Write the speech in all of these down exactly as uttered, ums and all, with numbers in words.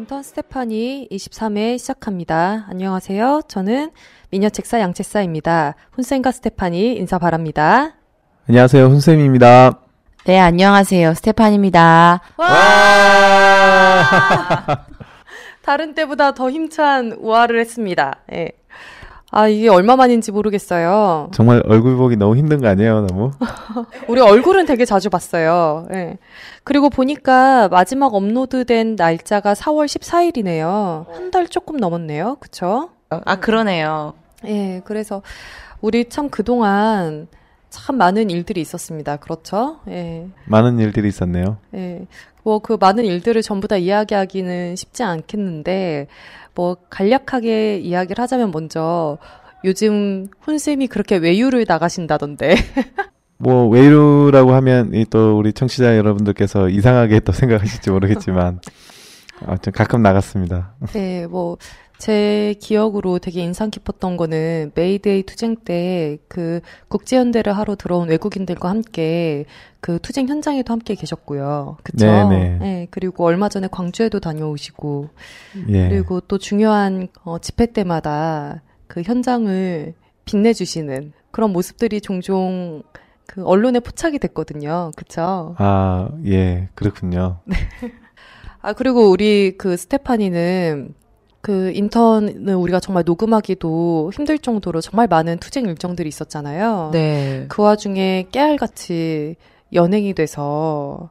인턴 스테파니 이십삼 회 시작합니다. 안녕하세요. 저는 미녀책사 양책사입니다. 훈쌤과 스테파니 인사 바랍니다. 안녕하세요. 훈쌤입니다. 네, 안녕하세요. 스테파니입니다. 와! 다른 때보다 더 힘찬 우아를 했습니다. 예. 아, 이게 얼마만인지 모르겠어요. 정말 얼굴 보기 너무 힘든 거 아니에요, 너무? 우리 얼굴은 되게 자주 봤어요. 예. 그리고 보니까 마지막 업로드된 날짜가 사월 십사일이네요. 한 달 조금 넘었네요. 그쵸? 아, 그러네요. 예, 그래서 우리 참 그동안 참 많은 일들이 있었습니다. 그렇죠? 예. 많은 일들이 있었네요. 예. 뭐 그 많은 일들을 전부 다 이야기하기는 쉽지 않겠는데, 뭐 간략하게 이야기를 하자면 먼저 요즘 훈쌤이 그렇게 외유를 나가신다던데. 뭐 외유라고 하면 이 또 우리 청취자 여러분들께서 이상하게 또 생각하실지 모르겠지만 아무튼 가끔 나갔습니다. 네, 뭐 제 기억으로 되게 인상 깊었던 거는 메이데이 투쟁 때 그 국제연대를 하러 들어온 외국인들과 함께 그 투쟁 현장에도 함께 계셨고요. 그쵸? 네네. 네, 그리고 얼마 전에 광주에도 다녀오시고, 예. 그리고 또 중요한 어, 집회 때마다 그 현장을 빛내주시는 그런 모습들이 종종 그 언론에 포착이 됐거든요. 그쵸? 아, 예, 그렇군요. 네. 아, 그리고 우리 그 스테파니는 그 인턴을 우리가 정말 녹음하기도 힘들 정도로 정말 많은 투쟁 일정들이 있었잖아요. 네. 그 와중에 깨알같이 연행이 돼서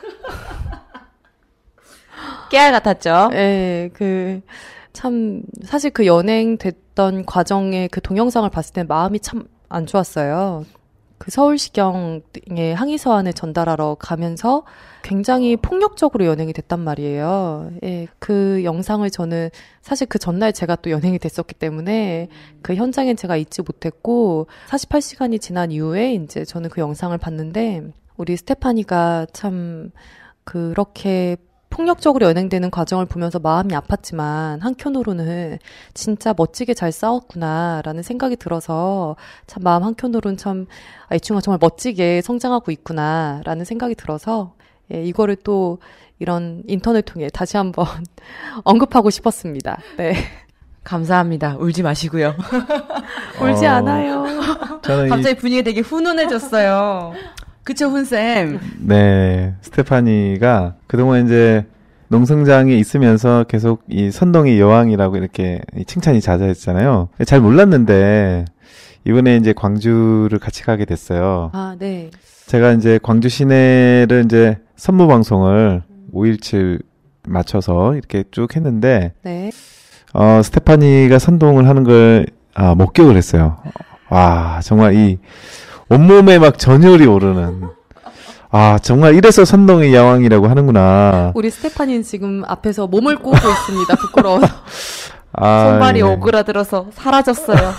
깨알 같았죠? 예, 그 참 사실 그 연행됐던 과정의 그 동영상을 봤을 때 마음이 참 안 좋았어요. 그 서울시경에 항의 서한을 전달하러 가면서 굉장히 폭력적으로 연행이 됐단 말이에요. 예, 그 영상을 저는 사실 그 전날 제가 또 연행이 됐었기 때문에 그 현장엔 제가 잊지 못했고 사십팔 시간이 지난 이후에 이제 저는 그 영상을 봤는데 우리 스테파니가 참 그렇게 폭력적으로 연행되는 과정을 보면서 마음이 아팠지만 한켠으로는 진짜 멋지게 잘 싸웠구나라는 생각이 들어서 참 마음 한켠으로는 참 아, 이 친구가 정말 멋지게 성장하고 있구나라는 생각이 들어서 예, 이거를 또 이런 인턴을 통해 다시 한번 언급하고 싶었습니다. 네. 감사합니다. 울지 마시고요. 울지 어, 않아요. 저는 갑자기 이... 분위기 되게 훈훈해졌어요. 그쵸, 훈쌤? 네, 스테파니가 그동안 이제 농성장에 있으면서 계속 이 선동의 여왕이라고 이렇게 칭찬이 잦아했잖아요. 잘 몰랐는데 이번에 이제 광주를 같이 가게 됐어요. 아, 네. 제가 이제 광주 시내를 이제 선무 방송을 오일칠 맞춰서 이렇게 쭉 했는데, 네. 어, 스테파니가 선동을 하는 걸, 아, 목격을 했어요. 와, 정말 이, 온몸에 막 전율이 오르는. 아, 정말 이래서 선동의 여왕이라고 하는구나. 우리 스테파니는 지금 앞에서 몸을 꼬고 있습니다. 부끄러워서. 아, 손발이 예. 오그라들어서 사라졌어요.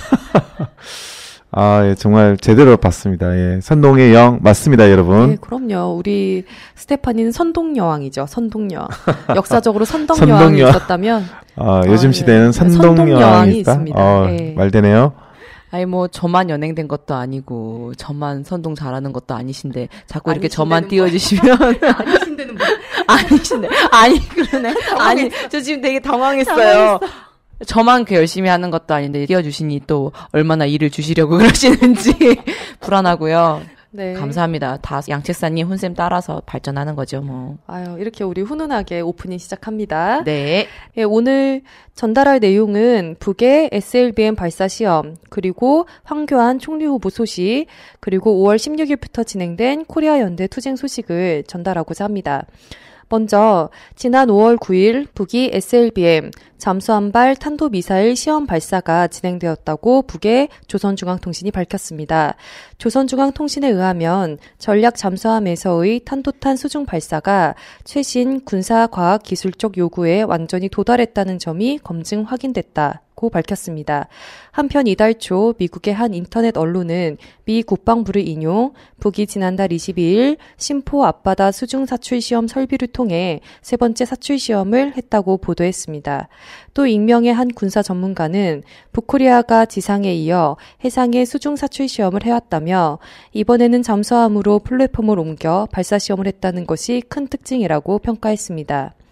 아, 예, 정말 제대로 봤습니다. 예. 선동의 영 맞습니다, 여러분. 네, 그럼요. 우리 스테파니는 선동여왕이죠. 선동여왕. 역사적으로 선동여왕이 선동여왕. 있었다면 아, 요즘 아, 시대는 예. 선동여왕이 선동여왕이 있다. 있습니다. 어, 예. 말되네요. 아니, 뭐, 저만 연행된 것도 아니고, 저만 선동 잘하는 것도 아니신데, 자꾸 이렇게 저만 띄워주시면. 아니신데는 뭐. 아니신데. 아니, 그러네. 아니, 저 지금 되게 당황했어요. 저만 그 열심히 하는 것도 아닌데, 띄워주시니 또 얼마나 일을 주시려고 그러시는지 불안하고요. 네. 감사합니다. 다 양책사님, 훈쌤 따라서 발전하는 거죠, 뭐. 아유, 이렇게 우리 훈훈하게 오프닝 시작합니다. 네. 예, 오늘 전달할 내용은 북의 에스엘비엠 발사 시험, 그리고 황교안 총리 후보 소식, 그리고 오월 십육일부터 진행된 코리아 연대 투쟁 소식을 전달하고자 합니다. 먼저 지난 오월 구일 북이 에스엘비엠 잠수함발 탄도미사일 시험 발사가 진행되었다고 북의 조선중앙통신이 밝혔습니다. 조선중앙통신에 의하면 전략 잠수함에서의 탄도탄 수중 발사가 최신 군사과학기술적 요구에 완전히 도달했다는 점이 검증 확인됐다고 밝혔습니다. 한편 이달 초 미국의 한 인터넷 언론은 미 국방부를 인용 북이 지난달 이십이일 심포 앞바다 수중 사출 시험 설비를 통해 세 번째 사출 시험을 했다고 보도했습니다. 또 익명의 한 군사 전문가는 북코리아가 지상에 이어 해상의 수중 사출 시험을 해왔다며 이번에는 잠수함으로 플랫폼을 옮겨 발사 시험을 했다는 것이 큰 특징이라고 평가했습니다.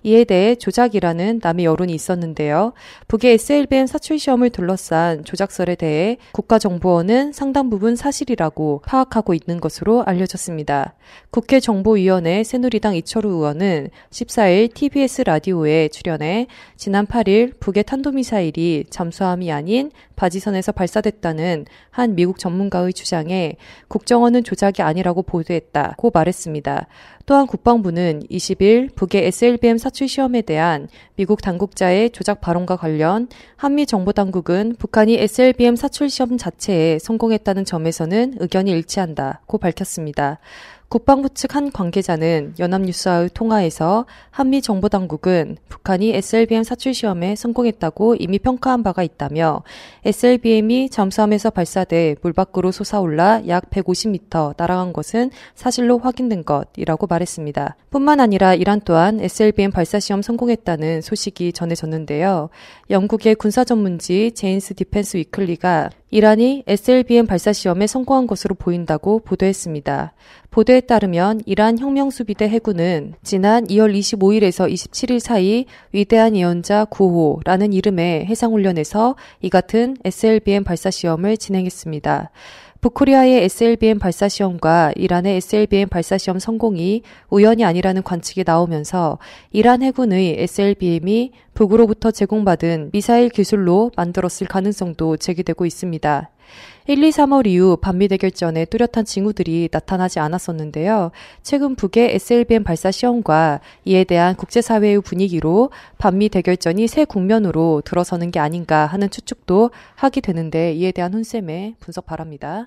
이에 대해 조작이라는 남의 여론이 있었는데요. 북의 에스엘비엠 사출 시험을 둘러싼 조작설에 대해 국가정보원은 상당 부분 사실이라고 파악하고 있는 것으로 알려졌습니다. 국회 정보위원회 새누리당 이철우 의원은 십사일 티비에스 라디오에 출연해 지난 팔일 북의 탄도미사일이 잠수함이 아닌 바지선에서 발사됐다는 한 미국 전문가의 주장에 국정원은 조작이 아니라고 보도했다고 말했습니다. 또한 국방부는 이십일 북의 에스엘비엠 사출 시험에 대한 미국 당국자의 조작 발언과 관련 한미 정보당국은 북한이 에스엘비엠 사출 시험 자체에 성공했다는 점에서는 의견이 일치한다고 밝혔습니다. 국방부 측 한 관계자는 연합뉴스와의 통화에서 한미 정보당국은 북한이 에스엘비엠 사출 시험에 성공했다고 이미 평가한 바가 있다며 에스엘비엠이 잠수함에서 발사돼 물 밖으로 솟아올라 약 백오십 미터 날아간 것은 사실로 확인된 것이라고 말했습니다. 뿐만 아니라 이란 또한 에스엘비엠 발사 시험 성공했다는 소식이 전해졌는데요. 영국의 군사 전문지 제인스 디펜스 위클리가 이란이 에스엘비엠 발사 시험에 성공한 것으로 보인다고 보도했습니다. 보도에 따르면 이란 혁명수비대 해군은 지난 이월 이십오일에서 이십칠일 사이 위대한 예언자 구 호라는 이름의 해상훈련에서 이 같은 에스엘비엠 발사 시험을 진행했습니다. 북코리아의 에스엘비엠 발사 시험과 이란의 에스엘비엠 발사 시험 성공이 우연이 아니라는 관측이 나오면서 이란 해군의 에스엘비엠이 북으로부터 제공받은 미사일 기술로 만들었을 가능성도 제기되고 있습니다. 일, 이, 삼월 이후 반미 대결전에 뚜렷한 징후들이 나타나지 않았었는데요. 최근 북의 에스엘비엠 발사 시험과 이에 대한 국제사회의 분위기로 반미 대결전이 새 국면으로 들어서는 게 아닌가 하는 추측도 하게 되는데 이에 대한 훈쌤의 분석 바랍니다.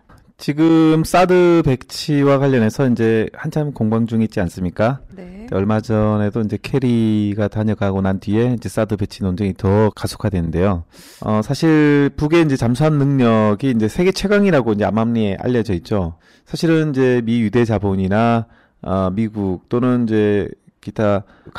지금 사드 배치와 관련해서 이제 한참 공방 중에 있지 않습니까? 네. 얼마 전에도 이제 캐리가 다녀가고 난 뒤에 이제 사드 배치 논쟁이 더 가속화되는데요. 어, 사실 북의 이제 잠수함 능력이 이제 세계 최강이라고 이제 암암리에 알려져 있죠. 사실은 이제 미 유대 자본이나 어, 미국 또는 이제 기타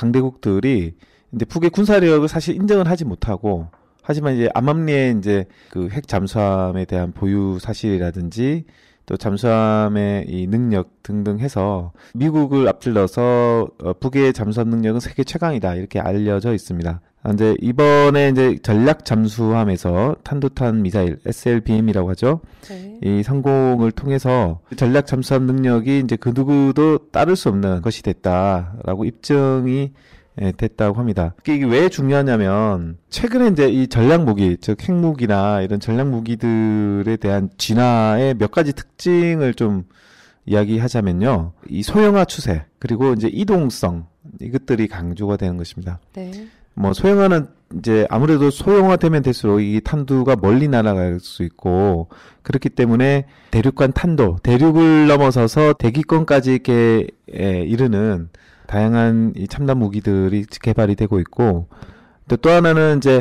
강대국들이 이제 북의 군사력을 사실 인정을 하지 못하고 하지만 이제 암암리에 이제 그 핵 잠수함에 대한 보유 사실이라든지 또 잠수함의 이 능력 등등 해서 미국을 앞질러서 어, 북의 잠수함 능력은 세계 최강이다 이렇게 알려져 있습니다. 이제 이번에 이제 전략 잠수함에서 탄도탄 미사일 에스엘비엠이라고 하죠. 네. 이 성공을 통해서 전략 잠수함 능력이 이제 그 누구도 따를 수 없는 것이 됐다라고 입증이 예, 됐다고 합니다. 이게 왜 중요하냐면 최근에 이제 이 전략 무기, 즉 핵무기나 이런 전략 무기들에 대한 진화의 몇 가지 특징을 좀 이야기하자면요. 이 소형화 추세, 그리고 이제 이동성 이것들이 강조가 되는 것입니다. 네. 뭐 소형화는 이제 아무래도 소형화되면 될수록 이 탄두가 멀리 날아갈 수 있고 그렇기 때문에 대륙간 탄도, 대륙을 넘어서서 대기권까지 이렇게 예, 이르는 다양한 이 첨단 무기들이 개발이 되고 있고, 또, 또 하나는 이제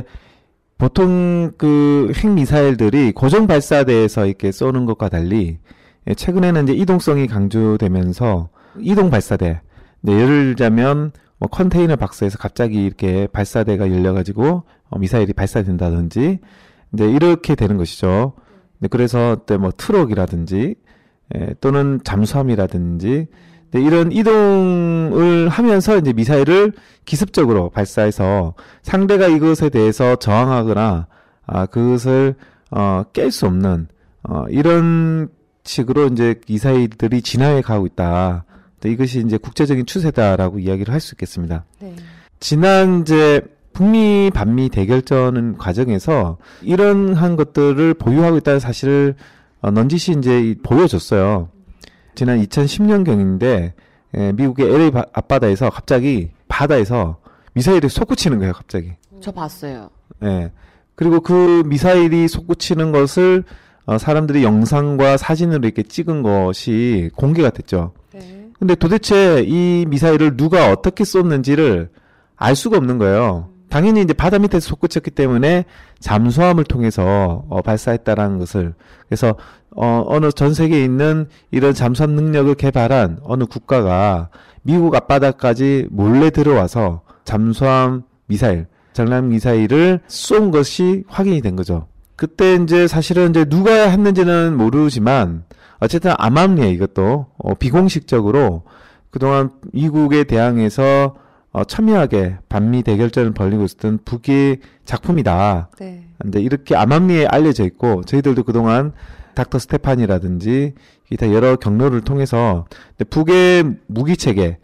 보통 그 핵미사일들이 고정 발사대에서 이렇게 쏘는 것과 달리 최근에는 이제 이동성이 강조되면서 이동 발사대, 네, 예를 들자면 뭐 컨테이너 박스에서 갑자기 이렇게 발사대가 열려가지고 어, 미사일이 발사된다든지 이제 이렇게 되는 것이죠. 네, 그래서 뭐 트럭이라든지 예, 또는 잠수함이라든지 네, 이런 이동을 하면서 이제 미사일을 기습적으로 발사해서 상대가 이것에 대해서 저항하거나 아, 그것을 어, 깰 수 없는 어, 이런 식으로 이제 미사일들이 진화해 가고 있다. 이것이 이제 국제적인 추세다라고 이야기를 할 수 있겠습니다. 네. 지난 이제 북미 반미 대결전 과정에서 이러한 것들을 보유하고 있다는 사실을 어, 넌지시 이제 보여줬어요. 지난 이천십 년경인데 에, 미국의 엘에이 바, 앞바다에서 갑자기 바다에서 미사일이 솟구치는 거예요. 갑자기. 저 봤어요. 예. 그리고 그 미사일이 솟구치는 것을 어, 사람들이 영상과 사진으로 이렇게 찍은 것이 공개가 됐죠. 네. 근데 도대체 이 미사일을 누가 어떻게 쏜는지를 알 수가 없는 거예요. 당연히 이제 바다 밑에서 솟구쳤기 때문에 잠수함을 통해서 어, 발사했다라는 것을. 그래서 어, 어느 전 세계에 있는 이런 잠수함 능력을 개발한 어느 국가가 미국 앞바다까지 몰래 들어와서 잠수함 미사일, 전략 미사일을 쏜 것이 확인이 된 거죠. 그때 이제 사실은 이제 누가 했는지는 모르지만 어쨌든 암암리에 이것도 어, 비공식적으로 그동안 미국에 대항해서 어, 첨예하게 반미 대결전을 벌이고 있었던 북의 작품이다. 네. 근데 이렇게 암암리에 알려져 있고 저희들도 그동안 닥터 스테판이라든지 기타 여러 경로를 통해서 북의 무기 체계,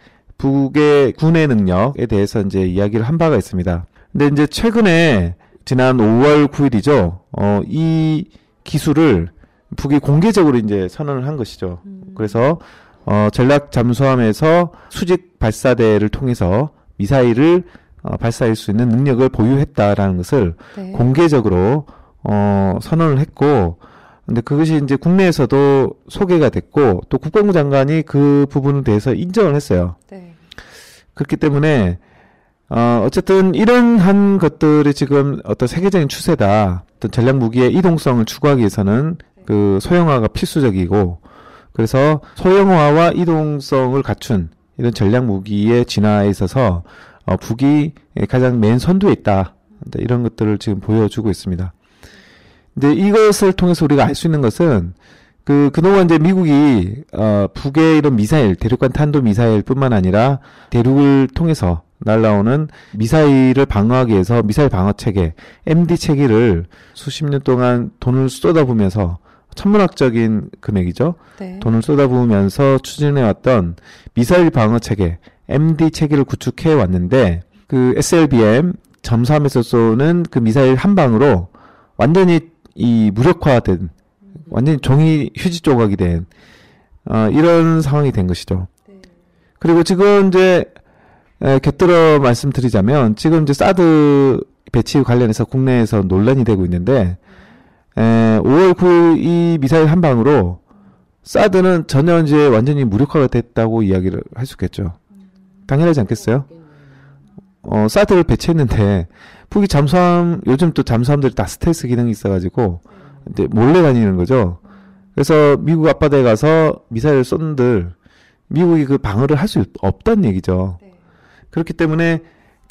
북의 군의 능력에 대해서 이제 이야기를 한 바가 있습니다. 근데 이제 최근에 지난 오월 구일이죠. 어, 이 기술을 북이 공개적으로 이제 선언을 한 것이죠. 음. 그래서 어, 전략 잠수함에서 수직 발사대를 통해서 미사일을 어, 발사할 수 있는 능력을 보유했다라는 것을 네. 공개적으로 어, 선언을 했고, 근데 그것이 이제 국내에서도 소개가 됐고, 또 국방부 장관이 그 부분에 대해서 인정을 했어요. 네. 그렇기 때문에 어, 어쨌든 이런 한 것들이 지금 어떤 세계적인 추세다. 어떤 전략 무기의 이동성을 추구하기 위해서는 그 소형화가 필수적이고, 그래서 소형화와 이동성을 갖춘 이런 전략 무기의 진화에 있어서 어, 북이 가장 맨 선두에 있다. 이런 것들을 지금 보여주고 있습니다. 근데 이것을 통해서 우리가 알 수 있는 것은 그 그동안 이제 미국이 어, 북의 이런 미사일, 대륙간 탄도 미사일뿐만 아니라 대륙을 통해서 날라오는 미사일을 방어하기 위해서 미사일 방어 체계, 엠디 체계를 수십 년 동안 돈을 쏟아부으면서 천문학적인 금액이죠. 네. 돈을 쏟아부으면서 추진해왔던 미사일 방어 체계, 엠디 체계를 구축해 왔는데 그 에스엘비엠 잠수함에서 쏘는 그 미사일 한 방으로 완전히 이 무력화된, 완전히 종이 휴지 조각이 된 어, 이런 상황이 된 것이죠. 네. 그리고 지금 이제 에, 곁들여 말씀드리자면 지금 이제 사드 배치 관련해서 국내에서 논란이 되고 있는데 에, 오월 구일 이 미사일 한 방으로 사드는 전혀 이제 완전히 무력화가 됐다고 이야기를 할 수 있겠죠. 당연하지 않겠어요? 어, 사드를 배치했는데 북이 잠수함, 요즘 또 잠수함들이 다 스텔스 기능이 있어가지고 이제 몰래 다니는 거죠. 그래서 미국 앞바다에 가서 미사일을 쏜들 미국이 그 방어를 할 수 없다는 얘기죠. 그렇기 때문에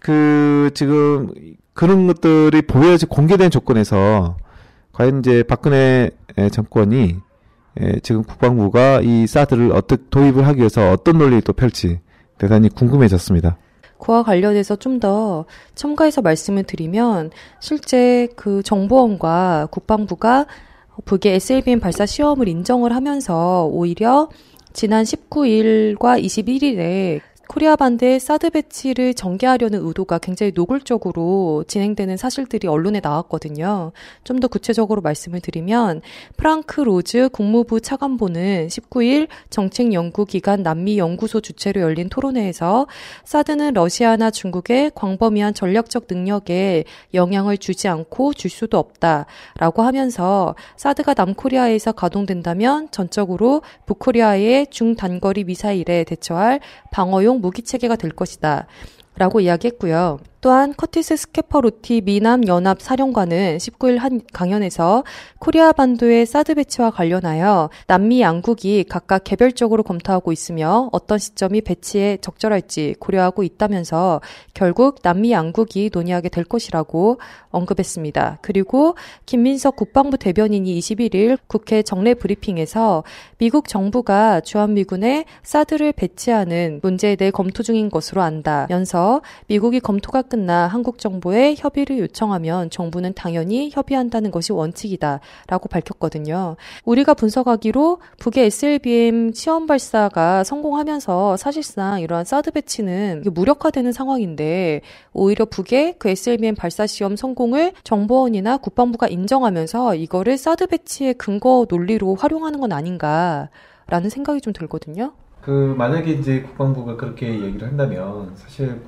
그 지금 그런 것들이 보여지 공개된 조건에서 과연 이제 박근혜 정권이 지금 국방부가 이 사드를 어떻게 도입을 하기 위해서 어떤 논리를 또 펼지 대단히 궁금해졌습니다. 그와 관련해서 좀 더 첨가해서 말씀을 드리면 실제 그 정보원과 국방부가 북의 에스엘비엠 발사 시험을 인정을 하면서 오히려 지난 십구일과 이십일일에 코리아 반도의 사드 배치를 전개하려는 의도가 굉장히 노골적으로 진행되는 사실들이 언론에 나왔거든요. 좀 더 구체적으로 말씀을 드리면 프랑크 로즈 국무부 차관보는 십구일 정책연구기관 남미연구소 주최로 열린 토론회에서 사드는 러시아나 중국의 광범위한 전략적 능력에 영향을 주지 않고 줄 수도 없다라고 하면서 사드가 남코리아에서 가동된다면 전적으로 북코리아의 중단거리 미사일에 대처할 방어용 무기 체계가 될 것이다 라고 이야기했고요. 또한 커티스 스케퍼로티 미남 연합 사령관은 십구일 한 강연에서 코리아 반도의 사드 배치와 관련하여 남미 양국이 각각 개별적으로 검토하고 있으며 어떤 시점이 배치에 적절할지 고려하고 있다면서 결국 남미 양국이 논의하게 될 것이라고 언급했습니다. 그리고 김민석 국방부 대변인이 이십일일 국회 정례 브리핑에서 미국 정부가 주한미군에 사드를 배치하는 문제에 대해 검토 중인 것으로 안다면서 미국이 검토가 끝나 한국 정부에 협의를 요청하면 정부는 당연히 협의한다는 것이 원칙이다라고 밝혔거든요. 우리가 분석하기로 북의 에스엘비엠 시험 발사가 성공하면서 사실상 이러한 사드 배치는 무력화되는 상황인데 오히려 북의 그 에스엘비엠 발사 시험 성공을 정보원이나 국방부가 인정하면서 이거를 사드 배치의 근거 논리로 활용하는 건 아닌가라는 생각이 좀 들거든요. 그 만약에 이제 국방부가 그렇게 얘기를 한다면 사실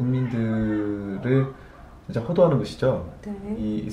국민들을 이제 호도하는 것이죠. 네. 이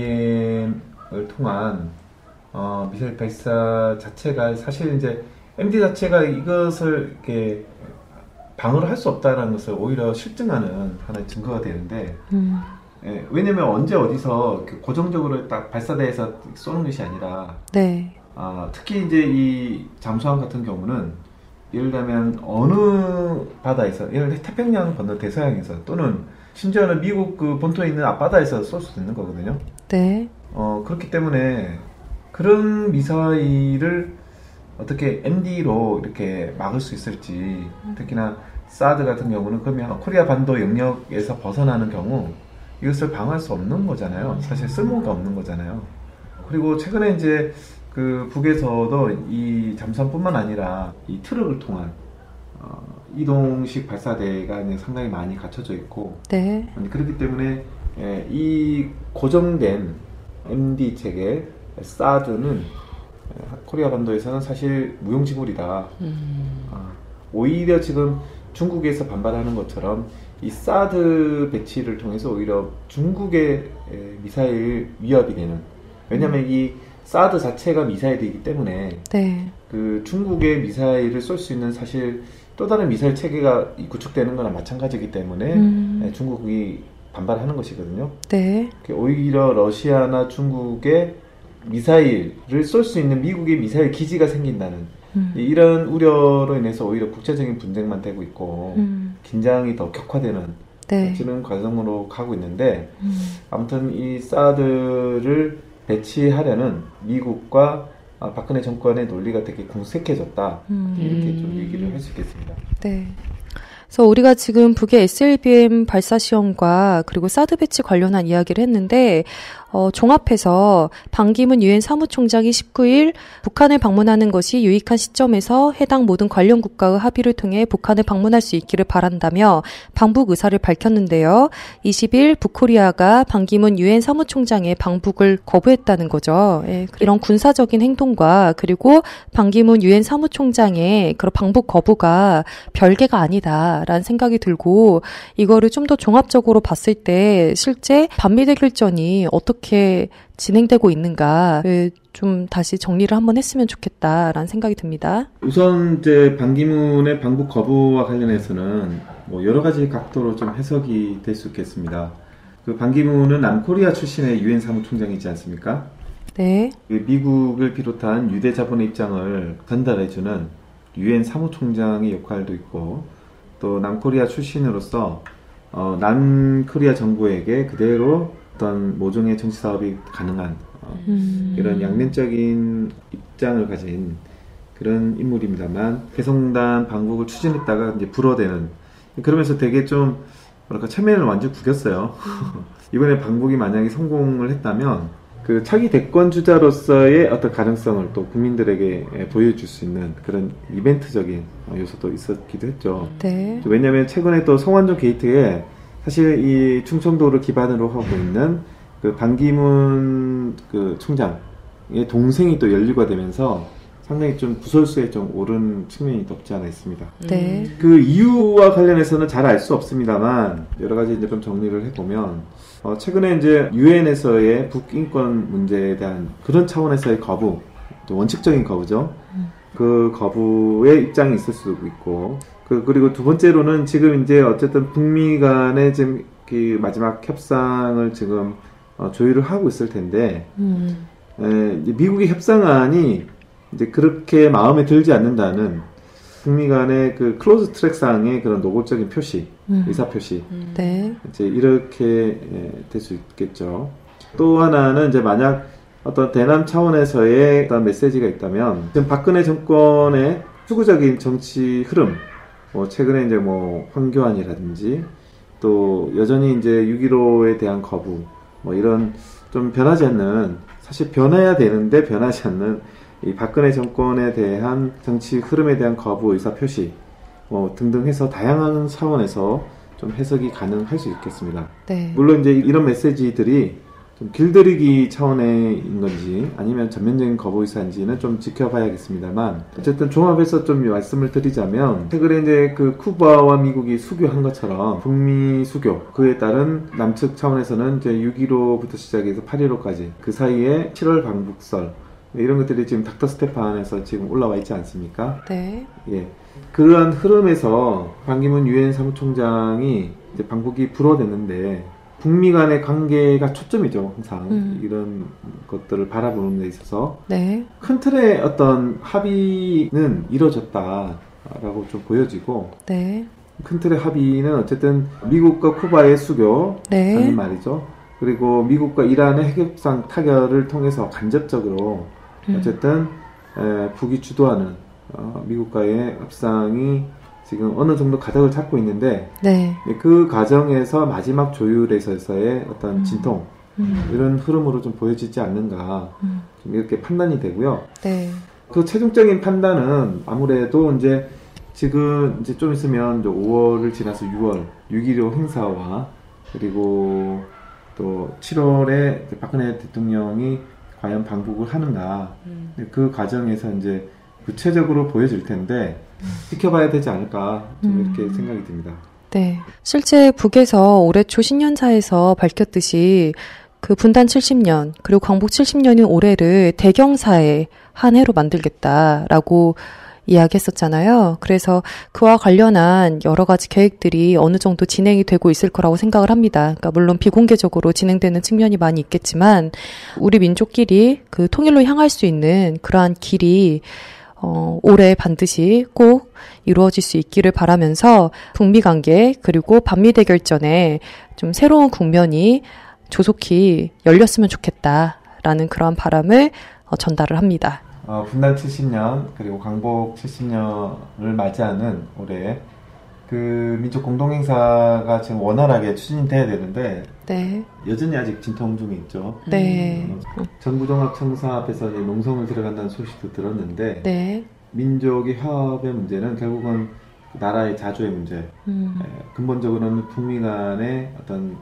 에스엘비엠을 통한 어, 미사일 발사 자체가 사실 이제 엠디 자체가 이것을 이렇게 방어를 할 수 없다라는 것을 오히려 실증하는 하나의 증거가 되는데, 음. 예, 왜냐면 언제 어디서 고정적으로 딱 발사대에서 쏘는 것이 아니라, 네. 아, 특히 이제 이 잠수함 같은 경우는 예를 들면 어느 바다에서, 예를 들면 태평양 건너 대서양에서 또는 심지어는 미국 그 본토에 있는 앞바다에서 쏠 수도 있는 거거든요. 네. 어, 그렇기 때문에 그런 미사일을 어떻게 엠디로 이렇게 막을 수 있을지, 특히나 사드 같은 경우는 그러면 코리아 반도 영역에서 벗어나는 경우 이것을 방어할 수 없는 거잖아요. 사실 쓸모가 없는 거잖아요. 그리고 최근에 이제 그 북에서도 이 잠수함뿐만 아니라 이 트럭을 통한 어, 이동식 발사대가 이제 상당히 많이 갖춰져 있고, 네. 그렇기 때문에 예, 이 고정된 엠디 체계 사드는 코리아 반도에서는 사실 무용지물이다. 음. 어, 오히려 지금 중국에서 반발하는 것처럼 이 사드 배치를 통해서 오히려 중국의 미사일 위협이 되는, 왜냐하면 이 사드 자체가 미사일이기 때문에 네. 그 중국의 미사일을 쏠 수 있는 사실 또 다른 미사일 체계가 구축되는 거나 마찬가지이기 때문에 음. 중국이 반발하는 것이거든요. 네. 오히려 러시아나 중국의 미사일을 쏠 수 있는 미국의 미사일 기지가 생긴다는 음. 이런 우려로 인해서 오히려 국제적인 분쟁만 되고 있고 음. 긴장이 더 격화되는 네. 그런 과정으로 가고 있는데, 음. 아무튼 이 사드를 배치하려는 미국과 박근혜 정권의 논리가 되게 궁색해졌다. 음. 이렇게 좀 얘기를 할 수 있겠습니다. 네. 그래서 우리가 지금 북의 에스엘비엠 발사 시험과 그리고 사드 배치 관련한 이야기를 했는데, 어, 종합해서 반기문 유엔 사무총장이 십구 일 북한을 방문하는 것이 유익한 시점에서 해당 모든 관련 국가의 합의를 통해 북한을 방문할 수 있기를 바란다며 방북 의사를 밝혔는데요. 이십 일 북코리아가 반기문 유엔 사무총장의 방북을 거부했다는 거죠. 예, 이런 군사적인 행동과 그리고 반기문 유엔 사무총장의 그런 방북 거부가 별개가 아니다라는 생각이 들고, 이거를 좀 더 종합적으로 봤을 때 실제 반미 대결전이 어떻게 진행되고 있는가를 좀 다시 정리를 한번 했으면 좋겠다라는 생각이 듭니다. 우선 이제 반기문의 방북 거부와 관련해서는 뭐 여러 가지 각도로 좀 해석이 될 수 있겠습니다. 그 반기문은 남코리아 출신의 유엔 사무총장이지 않습니까? 네. 미국을 비롯한 유대 자본의 입장을 전달해주는 유엔 사무총장의 역할도 있고, 또 남코리아 출신으로서 어, 남코리아 정부에게 그대로 어떤 모종의 정치 사업이 가능한 어, 음. 이런 양면적인 입장을 가진 그런 인물입니다만, 개성단 방북을 추진했다가 이제 불어대는, 그러면서 되게 좀 뭐랄까 체면을 완전 구겼어요. 이번에 방북이 만약에 성공을 했다면 그 차기 대권 주자로서의 어떤 가능성을 또 국민들에게 보여줄 수 있는 그런 이벤트적인 요소도 있었기도 했죠. 네. 왜냐하면 최근에 또 성완종 게이트에 사실 이 충청도를 기반으로 하고 있는 그 반기문 그 총장의 동생이 또 연루가 되면서 상당히 좀 구설수에 좀 오른 측면이 없지 않아 있습니다. 네. 그 이유와 관련해서는 잘 알 수 없습니다만 여러 가지 이제 좀 정리를 해보면, 어 최근에 이제 유엔에서의 북인권 문제에 대한 그런 차원에서의 거부, 원칙적인 거부죠. 음. 그 거부의 입장이 있을 수도 있고, 그 그리고 두 번째로는 지금 이제 어쨌든 북미 간의 지금 그 마지막 협상을 지금 어 조율을 하고 있을 텐데, 음. 에, 이제 미국의 협상안이 이제 그렇게 마음에 들지 않는다는 북미 간의 그 클로즈 트랙상의 그런 노골적인 표시, 음. 의사 표시, 음. 네. 이제 이렇게 될 수 있겠죠. 또 하나는 이제 만약 어떤 대남 차원에서의 어떤 메시지가 있다면, 지금 박근혜 정권의 수구적인 정치 흐름, 뭐 최근에 이제 뭐 황교안이라든지 또 여전히 이제 육점일오에 대한 거부, 뭐 이런 좀 변하지 않는, 사실 변해야 되는데 변하지 않는 이 박근혜 정권에 대한 정치 흐름에 대한 거부 의사 표시, 뭐 등등 해서 다양한 차원에서 좀 해석이 가능할 수 있겠습니다. 네. 물론 이제 이런 메시지들이 좀 길들이기 차원인 건지 아니면 전면적인 거부 의사인지는 좀 지켜봐야겠습니다만, 어쨌든 종합해서 좀 말씀을 드리자면, 최근에 이제 그 쿠바와 미국이 수교한 것처럼 북미 수교, 그에 따른 남측 차원에서는 이제 육점일오부터 시작해서 팔점일오까지 그 사이에 칠월 방북설, 이런 것들이 지금 닥터 스테판에서 지금 올라와 있지 않습니까? 네. 예. 그러한 흐름에서 반기문 유엔 사무총장이 이제 방북이 불어댔는데, 북미 간의 관계가 초점이죠, 항상. 음. 이런 것들을 바라보는 데 있어서. 네. 큰 틀의 어떤 합의는 이루어졌다라고 좀 보여지고, 네. 큰 틀의 합의는 어쨌든 미국과 쿠바의 수교, 네. 하는 말이죠. 그리고 미국과 이란의 핵협상 타결을 통해서 간접적으로 음. 어쨌든 에, 북이 주도하는 어, 미국과의 협상이 지금 어느 정도 가닥을 잡고 있는데 네. 그 과정에서 마지막 조율에서의 어떤 음. 진통 음. 이런 흐름으로 좀 보여지지 않는가 음. 좀 이렇게 판단이 되고요. 네. 그 최종적인 판단은 아무래도 이제 지금 이제 좀 있으면 이제 오월을 지나서 유월 육 일오 행사와 그리고 또 칠월에 박근혜 대통령이 과연 방북을 하는가 음. 그 과정에서 이제 구체적으로 보여질 텐데 지켜봐야 되지 않을까 좀 음. 이렇게 생각이 듭니다. 네. 실제 북에서 올해 초 신년사에서 밝혔듯이 그 분단 칠십 년 그리고 광복 칠십 년인 올해를 대경사의 한 해로 만들겠다라고 이야기했었잖아요. 그래서 그와 관련한 여러 가지 계획들이 어느 정도 진행이 되고 있을 거라고 생각을 합니다. 그러니까 물론 비공개적으로 진행되는 측면이 많이 있겠지만 우리 민족끼리 그 통일로 향할 수 있는 그러한 길이 어, 올해 반드시 꼭 이루어질 수 있기를 바라면서 북미 관계 그리고 반미 대결전에 좀 새로운 국면이 조속히 열렸으면 좋겠다라는 그러한 바람을 어, 전달을 합니다. 어, 분단 칠십 년 그리고 광복 칠십 년을 맞이하는 올해 그 민족 공동행사가 지금 원활하게 추진돼야 되는데 네. 여전히 아직 진통 중에 있죠. 네. 어, 전구종합청사 앞에서 이제 농성을 들어간다는 소식도 들었는데 네. 민족의 화합의 문제는 결국은 나라의 자주의 문제, 음. 에, 근본적으로는 북미 간의 어떤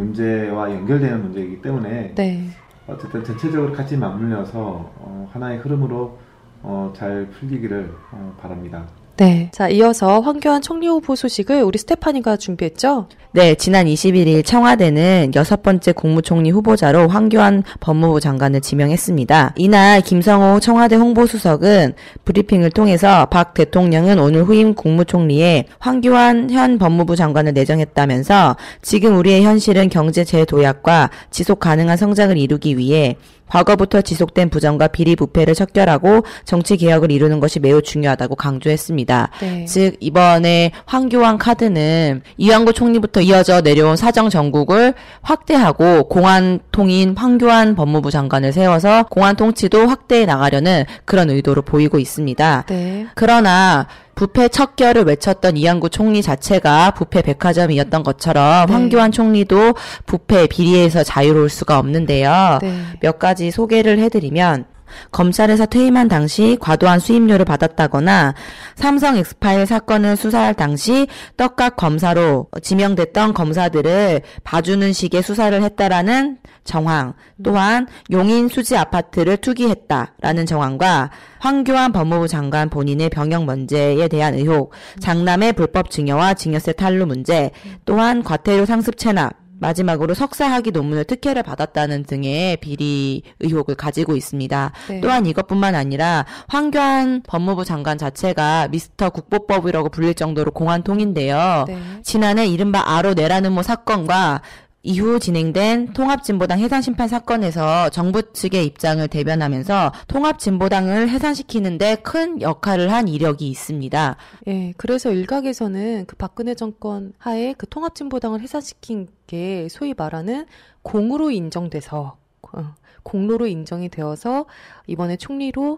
문제와 연결되는 문제이기 때문에 네. 어쨌든 전체적으로 같이 맞물려서 어, 하나의 흐름으로 어, 잘 풀리기를 어, 바랍니다. 네. 자, 이어서 황교안 총리 후보 소식을 우리 스테파니가 준비했죠? 네, 지난 이십일 일 청와대는 여섯 번째 국무총리 후보자로 황교안 법무부 장관을 지명했습니다. 이날 김성호 청와대 홍보수석은 브리핑을 통해서 박 대통령은 오늘 후임 국무총리에 황교안 현 법무부 장관을 내정했다면서 지금 우리의 현실은 경제 재도약과 지속 가능한 성장을 이루기 위해 과거부터 지속된 부정과 비리 부패를 척결하고 정치 개혁을 이루는 것이 매우 중요하다고 강조했습니다. 네. 즉 이번에 황교안 카드는 이완구 총리부터 이어져 내려온 사정 정국을 확대하고 공안 통인 황교안 법무부 장관을 세워서 공안 통치도 확대해 나가려는 그런 의도로 보이고 있습니다. 네. 그러나 부패 척결을 외쳤던 이완구 총리 자체가 부패 백화점이었던 것처럼 네. 황교안 총리도 부패 비리에서 자유로울 수가 없는데요. 네. 몇 가지 소개를 해드리면 검찰에서 퇴임한 당시 과도한 수임료를 받았다거나 삼성 엑스파일 사건을 수사할 당시 떡각 검사로 지명됐던 검사들을 봐주는 식의 수사를 했다라는 정황, 또한 용인 수지 아파트를 투기했다라는 정황과 황교안 법무부 장관 본인의 병역 문제에 대한 의혹, 장남의 불법 증여와 증여세 탈루 문제, 또한 과태료 상습 체납, 마지막으로 석사학위 논문을 특혜를 받았다는 등의 비리 의혹을 가지고 있습니다. 네. 또한 이것뿐만 아니라 황교안 법무부 장관 자체가 미스터 국보법이라고 불릴 정도로 공안통인데요. 네. 지난해 이른바 아로 내라는모 사건과 이후 진행된 통합진보당 해산심판 사건에서 정부 측의 입장을 대변하면서 통합진보당을 해산시키는데 큰 역할을 한 이력이 있습니다. 예, 그래서 일각에서는 그 박근혜 정권 하에 그 통합진보당을 해산시킨 게 소위 말하는 공으로 인정돼서, 어, 공로로 인정이 되어서 이번에 총리로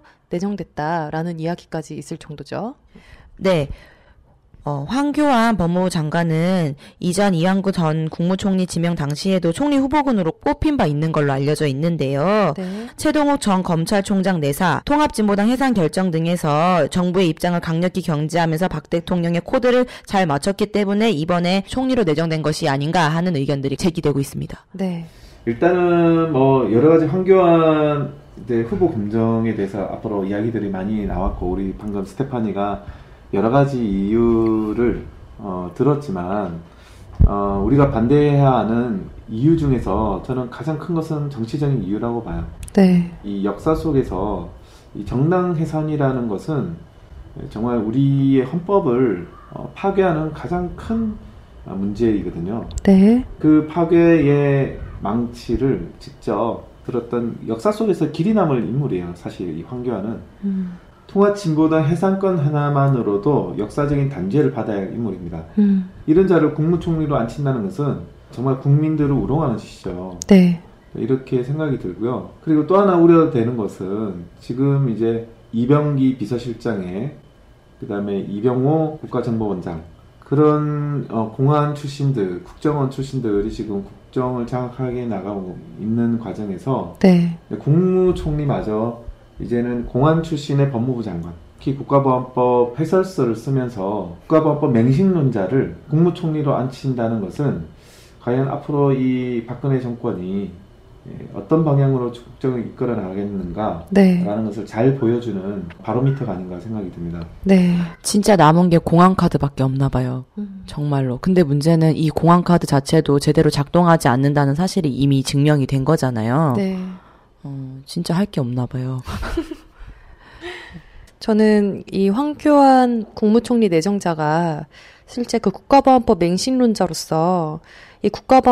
내정됐다라는 이야기까지 있을 정도죠. 네. 어, 황교안 법무부 장관은 이전 이완구 전 국무총리 지명 당시에도 총리 후보군으로 꼽힌 바 있는 걸로 알려져 있는데요. 네. 최동욱 전 검찰총장 내사, 통합진보당 해산 결정 등에서 정부의 입장을 강력히 경지하면서 박 대통령의 코드를 잘 맞췄기 때문에 이번에 총리로 내정된 것이 아닌가 하는 의견들이 제기되고 있습니다. 네. 일단은 뭐 여러 가지 황교안 이제 후보 검증에 대해서 앞으로 이야기들이 많이 나왔고 우리 방금 스테파니가 여러 가지 이유를 어, 들었지만 어, 우리가 반대해야 하는 이유 중에서 저는 가장 큰 것은 정치적인 이유라고 봐요. 네. 이 역사 속에서 이 정당 해산이라는 것은 정말 우리의 헌법을 어, 파괴하는 가장 큰 문제이거든요. 네. 그 파괴의 망치를 직접 들었던 역사 속에서 길이 남을 인물이에요. 사실 이 황교안은. 음. 통합진보당 해산권 하나만으로도 역사적인 단죄를 받아야 할 인물입니다. 음. 이런 자를 국무총리로 앉힌다는 것은 정말 국민들을 우롱하는 짓이죠. 네. 이렇게 생각이 들고요. 그리고 또 하나 우려되는 것은 지금 이제 이병기 비서실장에 그다음에 이병호 국가정보원장 그런 어, 공안 출신들, 국정원 출신들이 지금 국정을 장악하게 나가고 있는 과정에서 네. 국무총리마저 이제는 공안 출신의 법무부 장관, 특히 국가보안법 해설서를 쓰면서 국가보안법 맹신론자를 국무총리로 앉힌다는 것은 과연 앞으로 이 박근혜 정권이 어떤 방향으로 국정을 이끌어 나가겠는가 네. 라는 것을 잘 보여주는 바로미터가 아닌가 생각이 듭니다. 네. 진짜 남은 게 공항카드밖에 없나 봐요. 음. 정말로. 근데 문제는 이 공항카드 자체도 제대로 작동하지 않는다는 사실이 이미 증명이 된 거잖아요. 네. 어, 진짜 할 게 없나 봐요. 저는 이 황교안 국무총리 내정자가 실제 그 국가보안법 맹신론자로서 이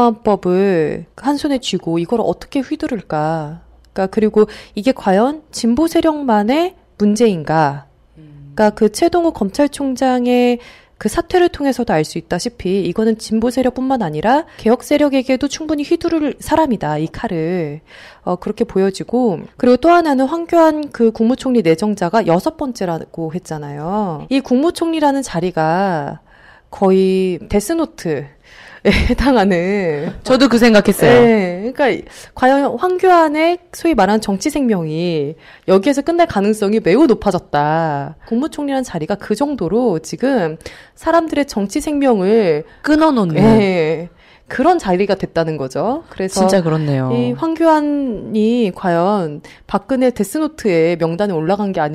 국가보안법을 한 손에 쥐고 이걸 어떻게 휘두를까? 그러니까 그리고 이게 과연 진보 세력만의 문제인가? 그러니까 그 최동호 검찰총장의 그 사퇴를 통해서도 알 수 있다시피 이거는 진보 세력뿐만 아니라 개혁 세력에게도 충분히 휘두를 사람이다, 이 칼을. 어, 그렇게 보여지고. 그리고 또 하나는 황교안 그 국무총리 내정자가 여섯 번째라고 했잖아요. 이 국무총리라는 자리가 거의 데스노트 에 해당하는. 저도 그 생각했어요. 네, 그러니까 과연 황교안의 소위 말하는 정치 생명이 여기에서 끝날 가능성이 매우 높아졌다. 국무총리라는 자리가 그 정도로 지금 사람들의 정치 생명을 끊어놓는 네, 그런 자리가 됐다는 거죠. 그래서 진짜 그렇네요. 이 황교안이 과연 박근혜 데스노트에 명단에 올라간 게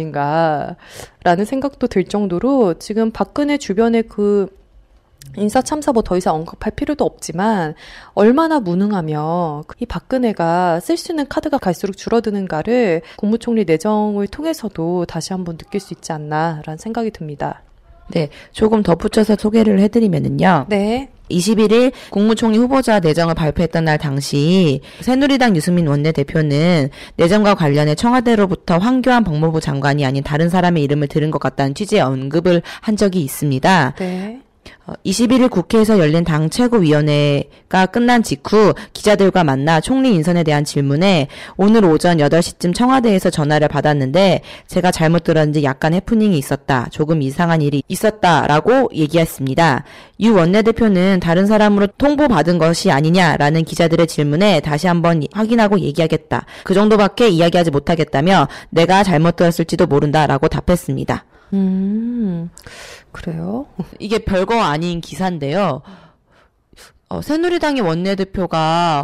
아닌가라는 생각도 들 정도로 지금 박근혜 주변의 그 인사 참사 뭐 더 이상 언급할 필요도 없지만 얼마나 무능하며 이 박근혜가 쓸 수 있는 카드가 갈수록 줄어드는가를 국무총리 내정을 통해서도 다시 한번 느낄 수 있지 않나라는 생각이 듭니다. 네, 조금 덧붙여서 소개를 해드리면은요. 네. 이십일 일 국무총리 후보자 내정을 발표했던 날 당시 새누리당 유승민 원내대표는 내정과 관련해 청와대로부터 황교안 법무부 장관이 아닌 다른 사람의 이름을 들은 것 같다는 취지의 언급을 한 적이 있습니다. 네. 이십일 일 국회에서 열린 당 최고위원회가 끝난 직후 기자들과 만나 총리 인선에 대한 질문에 오늘 오전 여덟 시쯤 청와대에서 전화를 받았는데 제가 잘못 들었는지 약간 해프닝이 있었다. 조금 이상한 일이 있었다라고 얘기했습니다. 유 원내대표는 다른 사람으로 통보받은 것이 아니냐라는 기자들의 질문에 다시 한번 확인하고 얘기하겠다. 그 정도밖에 이야기하지 못하겠다며 내가 잘못 들었을지도 모른다라고 답했습니다. 음, 그래요? 이게 별거 아닌 기사인데요. 어, 새누리당의 원내대표가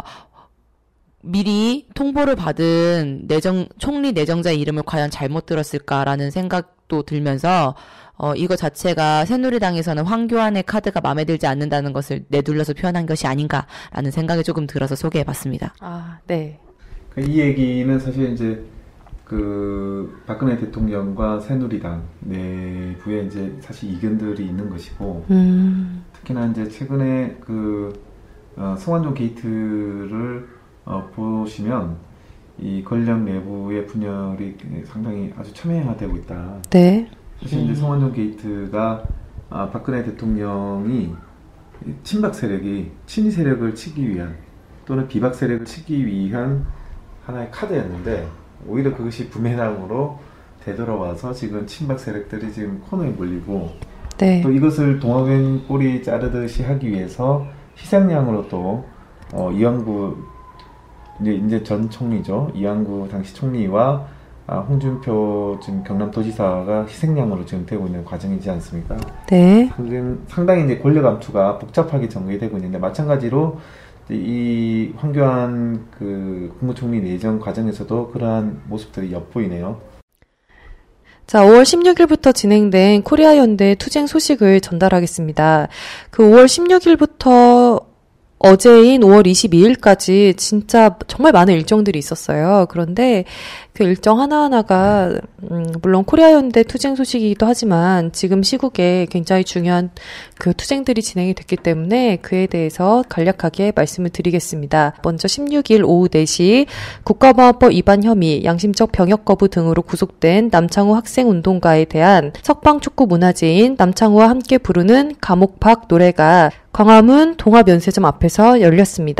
미리 통보를 받은 내정, 총리 내정자 이름을 과연 잘못 들었을까라는 생각도 들면서, 어, 이거 자체가 새누리당에서는 황교안의 카드가 마음에 들지 않는다는 것을 내둘러서 표현한 것이 아닌가라는 생각이 조금 들어서 소개해봤습니다. 아, 네. 이 얘기는 사실 이제 그 박근혜 대통령과 새누리당 내부에 이제 사실 이견들이 있는 것이고, 음. 특히나 이제 최근에 그 어, 성완종 게이트를 어, 보시면 이 권력 내부의 분열이 상당히 아주 첨예화되고 있다. 네. 사실 이제 성완종 게이트가 아, 박근혜 대통령이 친박 세력이 친위 세력을 치기 위한 또는 비박 세력을 치기 위한 하나의 카드였는데, 오히려 그것이 부메랑으로 되돌아와서 지금 친박 세력들이 지금 코너에 몰리고, 네. 또 이것을 동학연 꼬리 자르듯이 하기 위해서 희생양으로 또 어, 이완구 이제, 이제 전 총리죠. 이완구 당시 총리와 아, 홍준표 지금 경남도지사가 희생양으로 지금 되고 있는 과정이지 않습니까? 네. 지금 상당히 이제 권력 암투가 복잡하게 전개되고 있는데, 마찬가지로 이 황교안 그 국무총리 내정 과정에서도 그러한 모습들이 엿보이네요. 자, 오월 십육일부터 진행된 코리아 연대 투쟁 소식을 전달하겠습니다. 그 오월 십육일부터 어제인 오월 이십이일까지 진짜 정말 많은 일정들이 있었어요. 그런데 그 일정 하나하나가 음, 물론 코리아 연대 투쟁 소식이기도 하지만 지금 시국에 굉장히 중요한 그 투쟁들이 진행이 됐기 때문에 그에 대해서 간략하게 말씀을 드리겠습니다. 먼저 십육일 오후 네 시 국가보안법 위반 혐의, 양심적 병역 거부 등으로 구속된 남창호 학생운동가에 대한 석방축구 문화재인 남창호와 함께 부르는 감옥 밖 노래가 광화문 동아면세점 앞에서 열렸습니다.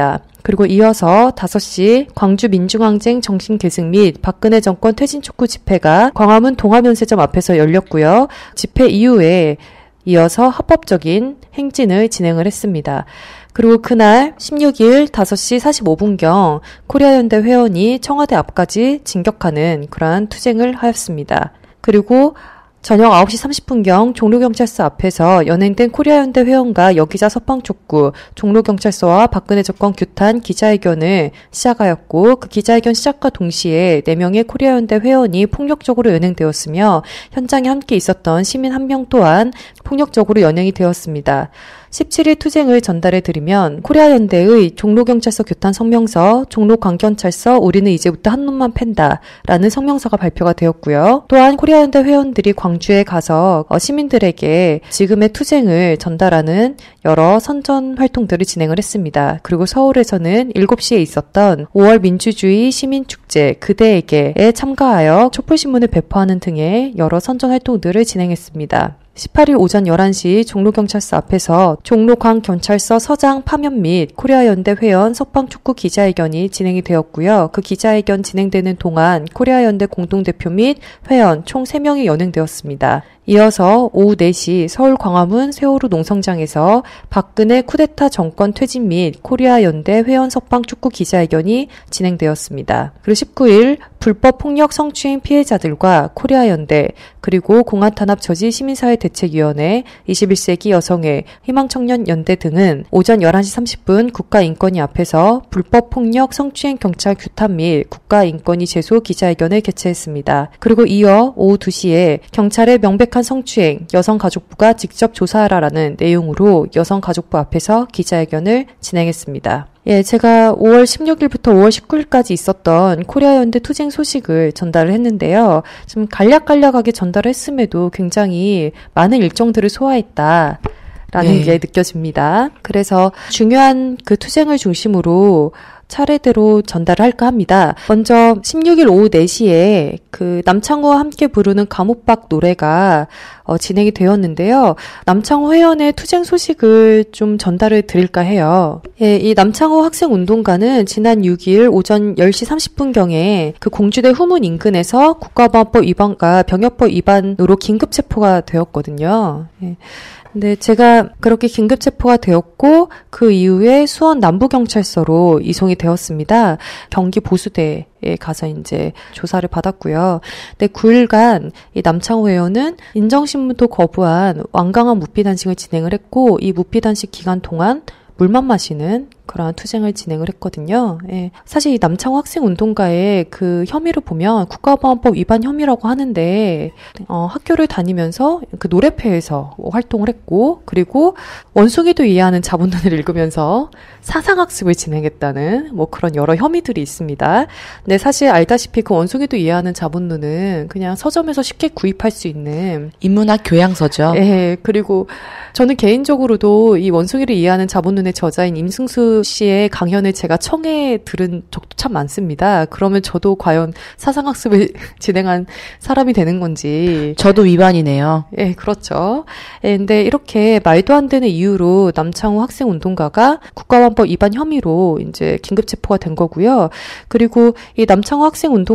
그리고 이어서 다섯 시 광주 민중항쟁 정신계승 및 박근혜 정권 퇴진촉구 집회가 광화문 동아면세점 앞에서 열렸고요. 집회 이후에 이어서 합법적인 행진을 진행을 했습니다. 그리고 그날 십육 일 다섯 시 사십오 분경 코리아연대 회원이 청와대 앞까지 진격하는 그러한 투쟁을 하였습니다. 그리고 저녁 아홉 시 삼십 분경 종로경찰서 앞에서 연행된 코리아연대 회원과 여기자 석방촉구, 종로경찰서와 박근혜 정권 규탄 기자회견을 시작하였고 그 기자회견 시작과 동시에 네 명의 코리아연대 회원이 폭력적으로 연행되었으며 현장에 함께 있었던 시민 한 명 또한 폭력적으로 연행이 되었습니다. 십칠 일 투쟁을 전달해 드리면 코리아연대의 종로경찰서 규탄 성명서, 종로광경찰서 우리는 이제부터 한 놈만 팬다 라는 성명서가 발표가 되었고요. 또한 코리아연대 회원들이 광주에 가서 시민들에게 지금의 투쟁을 전달하는 여러 선전 활동들을 진행을 했습니다. 그리고 서울에서는 일곱 시에 있었던 오월 민주주의 시민축제 그대에게에 참가하여 촛불신문을 배포하는 등의 여러 선전 활동들을 진행했습니다. 십팔 일 오전 열한 시 종로경찰서 앞에서 종로광경찰서 서장 파면 및 코리아연대 회원 석방촉구 기자회견이 진행이 되었고요. 그 기자회견 진행되는 동안 코리아연대 공동대표 및 회원 총 세 명이 연행되었습니다. 이어서 오후 네 시 서울 광화문 세월호 농성장에서 박근혜 쿠데타 정권 퇴진 및 코리아연대 회원 석방 축구 기자회견이 진행되었습니다. 그리고 십구 일 불법 폭력 성추행 피해자들과 코리아연대 그리고 공안탄압 저지 시민사회대책위원회, 이십일 세기 여성회, 희망청년연대 등은 오전 열한 시 삼십 분 국가인권위 앞에서 불법 폭력 성추행 경찰 규탄 및 국가인권위 제소 기자회견을 개최했습니다. 그리고 이어 오후 두 시에 경찰의 명백한 성추행, 여성가족부가 직접 조사하라라는 내용으로 여성가족부 앞에서 기자회견을 진행했습니다. 예, 제가 오월 십육 일부터 오월 십구 일까지 있었던 코리아연대 투쟁 소식을 전달을 했는데요. 좀 간략간략하게 전달을 했음에도 굉장히 많은 일정들을 소화했다. 라는 네. 게 느껴집니다. 그래서 중요한 그 투쟁을 중심으로 차례대로 전달을 할까 합니다. 먼저 십육 일 오후 네 시에 그 남창호와 함께 부르는 감옥박 노래가 어, 진행이 되었는데요. 남창호 회원의 투쟁 소식을 좀 전달을 드릴까 해요. 예, 이 남창호 학생운동가는 지난 육 일 오전 열 시 삼십 분경에 그 공주대 후문 인근에서 국가보안법 위반과 병역법 위반으로 긴급 체포가 되었거든요. 예. 네, 제가 그렇게 긴급 체포가 되었고 그 이후에 수원 남부경찰서로 이송이 되었습니다. 경기 보수대에 가서 이제 조사를 받았고요. 근데 구 일간 이 남창호 회원은 인정신문도 거부한 완강한 무피단식을 진행을 했고 이 무피단식 기간 동안 물만 마시는 그러한 투쟁을 진행을 했거든요. 예. 사실 이 남창호 학생운동가의 그 혐의를 보면 국가보안법 위반 혐의라고 하는데 어, 학교를 다니면서 그 노래패에서 활동을 했고 그리고 원숭이도 이해하는 자본론을 읽으면서 사상학습을 진행했다는 뭐 그런 여러 혐의들이 있습니다. 근데 사실 알다시피 그 원숭이도 이해하는 자본론은 그냥 서점에서 쉽게 구입할 수 있는 인문학 교양서죠. 예. 그리고 저는 개인적으로도 이 원숭이를 이해하는 자본론의 저자인 임승수 씨의 강연을 제가 청해 들은 적도 참 많습니다. 그러면 저도 과연 사상학습을 진행한 사람이 되는 건지. 저도 위반이네요. 예, 그렇죠. 예, 근데 이렇게 말도 안 되는 이유로 남창호 학생운동가가 국가보안법 위반 혐의로 이제 긴급 체포가 된 거고요. 그리고 이 남창호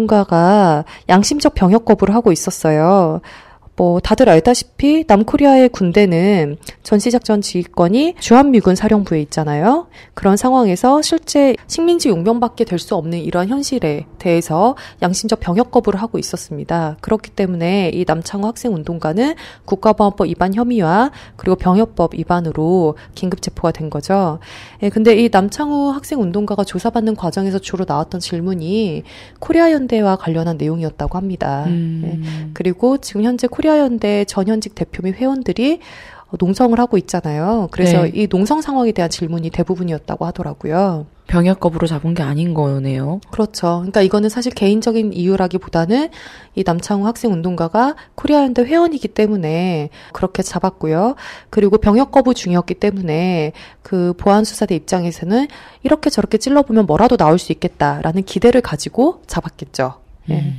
학생운동가가 양심적 병역 거부를 하고 있었어요. 뭐 다들 알다시피 남코리아의 군대는 전시작전 지휘권이 주한미군 사령부에 있잖아요. 그런 상황에서 실제 식민지 용병밖에 될 수 없는 이러한 현실에 대해서 양심적 병역 거부를 하고 있었습니다. 그렇기 때문에 이 남창호 학생운동가는 국가보안법 위반 혐의와 그리고 병역법 위반으로 긴급 체포가 된 거죠. 예, 근데 이 남창호 학생운동가가 조사받는 과정에서 주로 나왔던 질문이 코리아연대와 관련한 내용이었다고 합니다. 음. 예, 그리고 지금 현재 코리아 코리아연대 전현직 대표 및 회원들이 농성을 하고 있잖아요. 그래서 네. 이 농성 상황에 대한 질문이 대부분이었다고 하더라고요. 병역 거부로 잡은 게 아닌 거네요. 그렇죠. 그러니까 이거는 사실 개인적인 이유라기보다는 이 남창호 학생운동가가 코리아연대 회원이기 때문에 그렇게 잡았고요. 그리고 병역 거부 중이었기 때문에 그 보안수사대 입장에서는 이렇게 저렇게 찔러보면 뭐라도 나올 수 있겠다라는 기대를 가지고 잡았겠죠. 음. 예.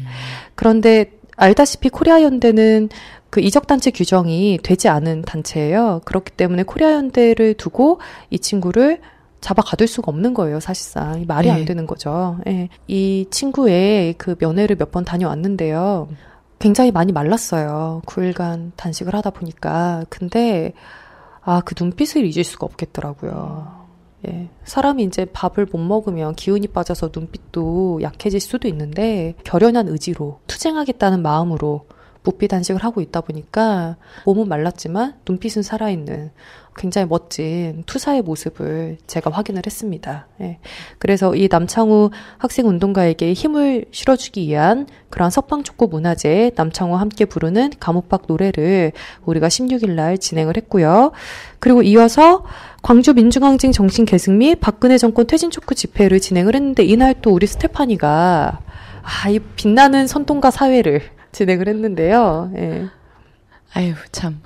그런데 알다시피 코리아연대는 그 이적단체 규정이 되지 않은 단체예요. 그렇기 때문에 코리아연대를 두고 이 친구를 잡아 가둘 수가 없는 거예요, 사실상. 말이 네. 안 되는 거죠. 예. 이 친구의 그 면회를 몇 번 다녀왔는데요. 굉장히 많이 말랐어요. 구 일간 단식을 하다 보니까. 근데, 아, 그 눈빛을 잊을 수가 없겠더라고요. 예. 사람이 이제 밥을 못 먹으면 기운이 빠져서 눈빛도 약해질 수도 있는데, 결연한 의지로, 투쟁하겠다는 마음으로 무비 단식을 하고 있다 보니까 몸은 말랐지만 눈빛은 살아있는 굉장히 멋진 투사의 모습을 제가 확인을 했습니다. 예. 그래서 이 남창우 학생운동가에게 힘을 실어주기 위한 그러한 석방촉구 문화제 남창우와 함께 부르는 감옥박 노래를 우리가 십육 일 날 진행을 했고요. 그리고 이어서 광주 민중항쟁 정신 계승 및 박근혜 정권 퇴진 촉구 집회를 진행을 했는데 이날 또 우리 스테파니가 아, 이 빛나는 선동가 사회를 진행을 했는데요. 예. 아유, 참.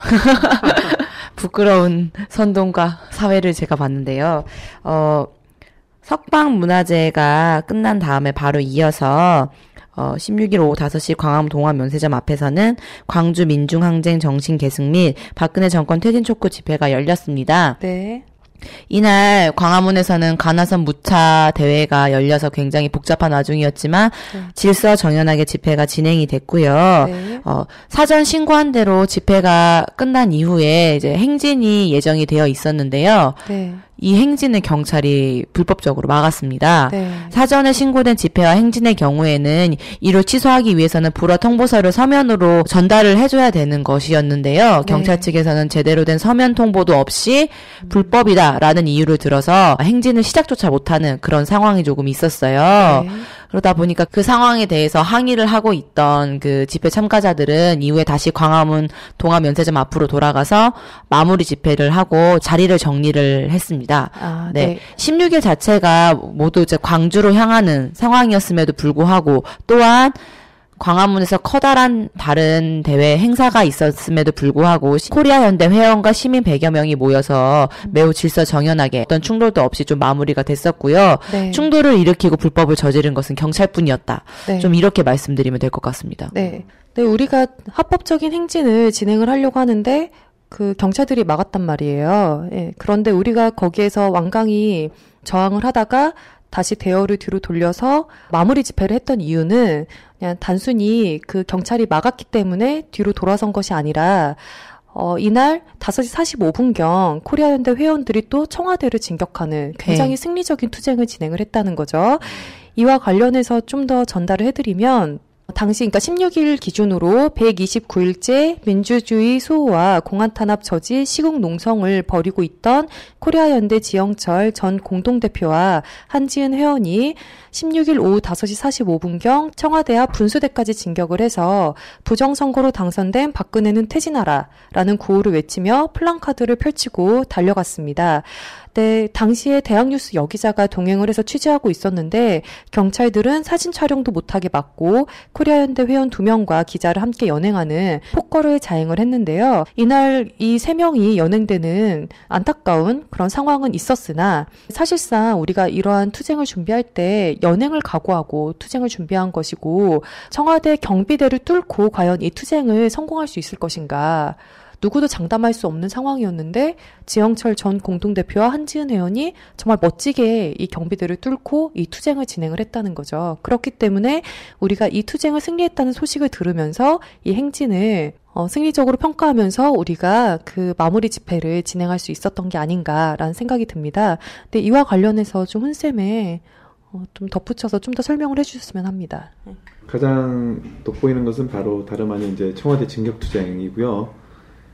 부끄러운 선동과 사회를 제가 봤는데요. 어, 석방문화제가 끝난 다음에 바로 이어서 어, 십육 일 오후 다섯 시 광화문 동아면세점 앞에서는 광주 민중항쟁 정신 계승 및 박근혜 정권 퇴진 촉구 집회가 열렸습니다. 네. 이날 광화문에서는 가나선 무차 대회가 열려서 굉장히 복잡한 와중이었지만 네. 질서 정연하게 집회가 진행이 됐고요. 네. 어, 사전 신고한 대로 집회가 끝난 이후에 이제 행진이 예정이 되어 있었는데요. 네. 이 행진을 경찰이 불법적으로 막았습니다. 네. 사전에 신고된 집회와 행진의 경우에는 이를 취소하기 위해서는 불허 통보서를 서면으로 전달을 해줘야 되는 것이었는데요. 경찰 네. 측에서는 제대로 된 서면 통보도 없이 음. 불법이다라는 이유를 들어서 행진을 시작조차 못하는 그런 상황이 조금 있었어요. 네. 그러다 보니까 그 상황에 대해서 항의를 하고 있던 그 집회 참가자들은 이후에 다시 광화문 동아면세점 앞으로 돌아가서 마무리 집회를 하고 자리를 정리를 했습니다. 아, 네. 네. 십육 일 자체가 모두 이제 광주로 향하는 상황이었음에도 불구하고 또한 광화문에서 커다란 다른 대회 행사가 있었음에도 불구하고 코리아 현대 회원과 시민 백여 명이 모여서 매우 질서 정연하게 어떤 충돌도 없이 좀 마무리가 됐었고요. 네. 충돌을 일으키고 불법을 저지른 것은 경찰뿐이었다. 네. 좀 이렇게 말씀드리면 될 것 같습니다. 네. 네, 우리가 합법적인 행진을 진행을 하려고 하는데 그 경찰들이 막았단 말이에요. 예. 그런데 우리가 거기에서 완강히 저항을 하다가 다시 대여를 뒤로 돌려서 마무리 집회를 했던 이유는 그냥 단순히 그 경찰이 막았기 때문에 뒤로 돌아선 것이 아니라 어, 이날 다섯 시 사십오 분경 코리아 현대 회원들이 또 청와대를 진격하는 굉장히 네. 승리적인 투쟁을 진행을 했다는 거죠. 이와 관련해서 좀 더 전달을 해드리면 당시 그러니까 십육 일 기준으로 백이십구 일째 민주주의 수호와 공안탄압 저지 시국 농성을 벌이고 있던 코리아 현대 지영철 전 공동대표와 한지은 회원이 십육 일 오후 다섯 시 사십오 분경 청와대 앞 분수대까지 진격을 해서 부정선거로 당선된 박근혜는 퇴진하라라는 구호를 외치며 플랜카드를 펼치고 달려갔습니다. 네, 당시에 대학뉴스 여기자가 동행을 해서 취재하고 있었는데 경찰들은 사진 촬영도 못하게 막고 코리아 현대 회원 두 명과 기자를 함께 연행하는 폭거를 자행을 했는데요. 이날 이 세 명이 연행되는 안타까운 그런 상황은 있었으나 사실상 우리가 이러한 투쟁을 준비할 때 연행을 각오하고 투쟁을 준비한 것이고 청와대 경비대를 뚫고 과연 이 투쟁을 성공할 수 있을 것인가 누구도 장담할 수 없는 상황이었는데 지영철 전 공동대표와 한지은 회원이 정말 멋지게 이 경비대를 뚫고 이 투쟁을 진행을 했다는 거죠. 그렇기 때문에 우리가 이 투쟁을 승리했다는 소식을 들으면서 이 행진을 어, 승리적으로 평가하면서 우리가 그 마무리 집회를 진행할 수 있었던 게 아닌가라는 생각이 듭니다. 근데 이와 관련해서 좀 훈쌤에 어, 좀 덧붙여서 좀 더 설명을 해주셨으면 합니다. 가장 돋보이는 것은 바로 다름 아닌 이제 청와대 진격투쟁이고요.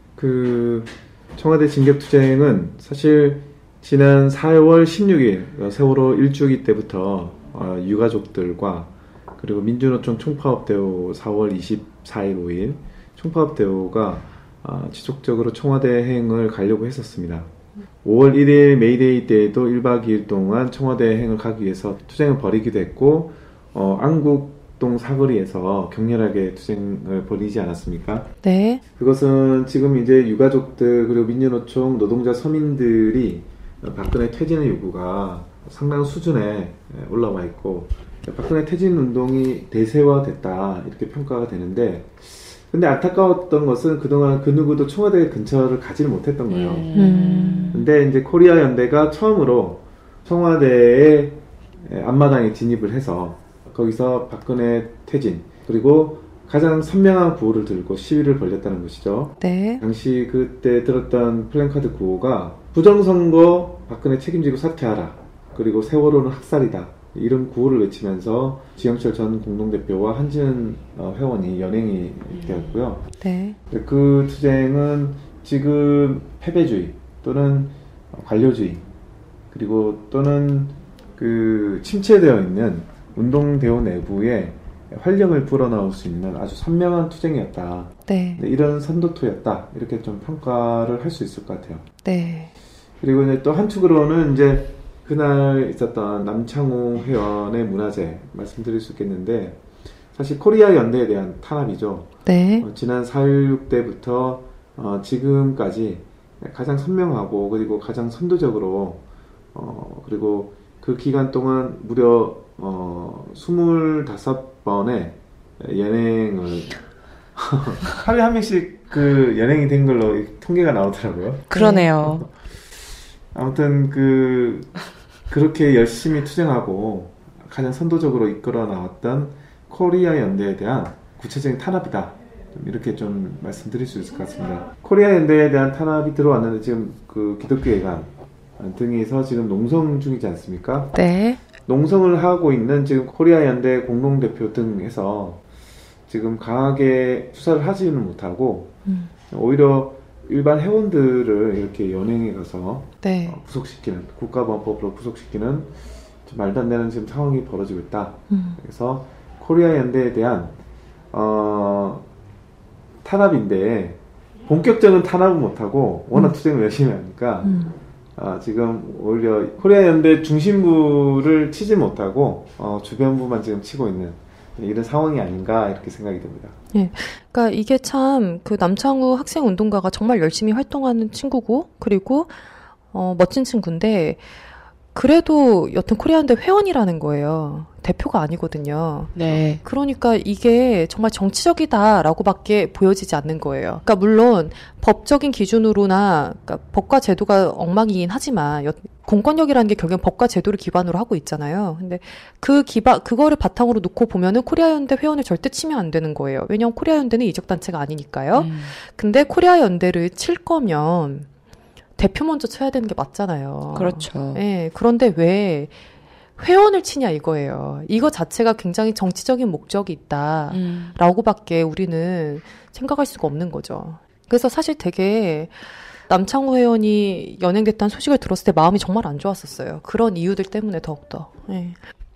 그 청와대 진격투쟁은 사실 지난 사월 십육일 세월호 일주기 때부터 어, 유가족들과 그리고 민주노총 총파업대오 사월 이십사일 오일 총파업대오가 어, 지속적으로 청와대 행을 가려고 했었습니다. 오월 일일 메이데이 때에도 일박 이일 동안 청와대 행을 가기 위해서 투쟁을 벌이기도 했고 어, 안국 동 사거리에서 격렬하게 투쟁을 벌이지 않았습니까? 네. 그것은 지금 이제 유가족들 그리고 민주노총 노동자 서민들이 박근혜 퇴진의 요구가 상당한 수준에 올라와 있고 박근혜 퇴진 운동이 대세화됐다 이렇게 평가가 되는데 근데 안타까웠던 것은 그동안 그 누구도 청와대 근처를 가지를 못했던 거예요. 음. 근데 이제 코리아 연대가 처음으로 청와대의 앞마당에 진입을 해서 거기서 박근혜 퇴진 그리고 가장 선명한 구호를 들고 시위를 벌였다는 것이죠. 네. 당시 그때 들었던 플랜카드 구호가 부정선거 박근혜 책임지고 사퇴하라. 그리고 세월호는 학살이다. 이런 구호를 외치면서 지영철 전 공동대표와 한지은 회원이 연행이 되었고요. 네. 그 투쟁은 지금 패배주의 또는 관료주의 그리고 또는 그 침체되어 있는 운동대원 내부에 활력을 불어넣을 수 있는 아주 선명한 투쟁이었다. 네. 이런 선도토였다. 이렇게 좀 평가를 할 수 있을 것 같아요. 네. 그리고 이제 또 한축으로는 이제 그날 있었던 남창호 회원의 문화재 말씀드릴 수 있겠는데 사실 코리아 연대에 대한 탄압이죠. 네. 어, 지난 사일육 때부터 어, 지금까지 가장 선명하고 그리고 가장 선도적으로 어, 그리고 그 기간 동안 무려 어, 스물다섯 번의 연행을 하루에 한 명씩 그 연행이 된 걸로 통계가 나오더라고요. 그러네요. 아무튼 그 그렇게 열심히 투쟁하고 가장 선도적으로 이끌어 나왔던 코리아 연대에 대한 구체적인 탄압이다. 이렇게 좀 말씀드릴 수 있을 것 같습니다. 코리아 연대에 대한 탄압이 들어왔는데 지금 그 기독교회관 등에서 지금 농성 중이지 않습니까? 네. 농성을 하고 있는 지금 코리아 연대 공동대표 등에서 지금 강하게 수사를 하지는 못하고 음. 오히려 일반 회원들을 이렇게 연행해 가서 네. 어, 구속시키는 국가보안법으로 구속시키는 좀 말도 안 되는 지금 상황이 벌어지고 있다. 음. 그래서 코리아 연대에 대한 어, 탄압인데 본격적인 탄압은 못하고 워낙 음. 투쟁을 열심히 하니까 음. 아, 지금 오히려 코리아 연대 중심부를 치지 못하고 어, 주변부만 지금 치고 있는 이런 상황이 아닌가 이렇게 생각이 듭니다. 예. 그러니까 이게 참 그 남창우 학생 운동가가 정말 열심히 활동하는 친구고 그리고 어, 멋진 친구인데 그래도 여튼 코리아연대 회원이라는 거예요. 대표가 아니거든요. 네. 그러니까 이게 정말 정치적이다라고밖에 보여지지 않는 거예요. 그러니까 물론 법적인 기준으로나 그러니까 법과 제도가 엉망이긴 하지만 여, 공권력이라는 게 결국엔 법과 제도를 기반으로 하고 있잖아요. 근데 그 기반 그거를 바탕으로 놓고 보면은 코리아연대 회원을 절대 치면 안 되는 거예요. 왜냐하면 코리아연대는 이적 단체가 아니니까요. 음. 근데 코리아연대를 칠 거면 대표 먼저 쳐야 되는 게 맞잖아요. 그렇죠. 예. 그런데 왜 회원을 치냐 이거예요. 이거 자체가 굉장히 정치적인 목적이 있다. 음. 라고밖에 우리는 생각할 수가 없는 거죠. 그래서 사실 되게 남창호 회원이 연행됐다는 소식을 들었을 때 마음이 정말 안 좋았었어요. 그런 이유들 때문에 더욱더. 예.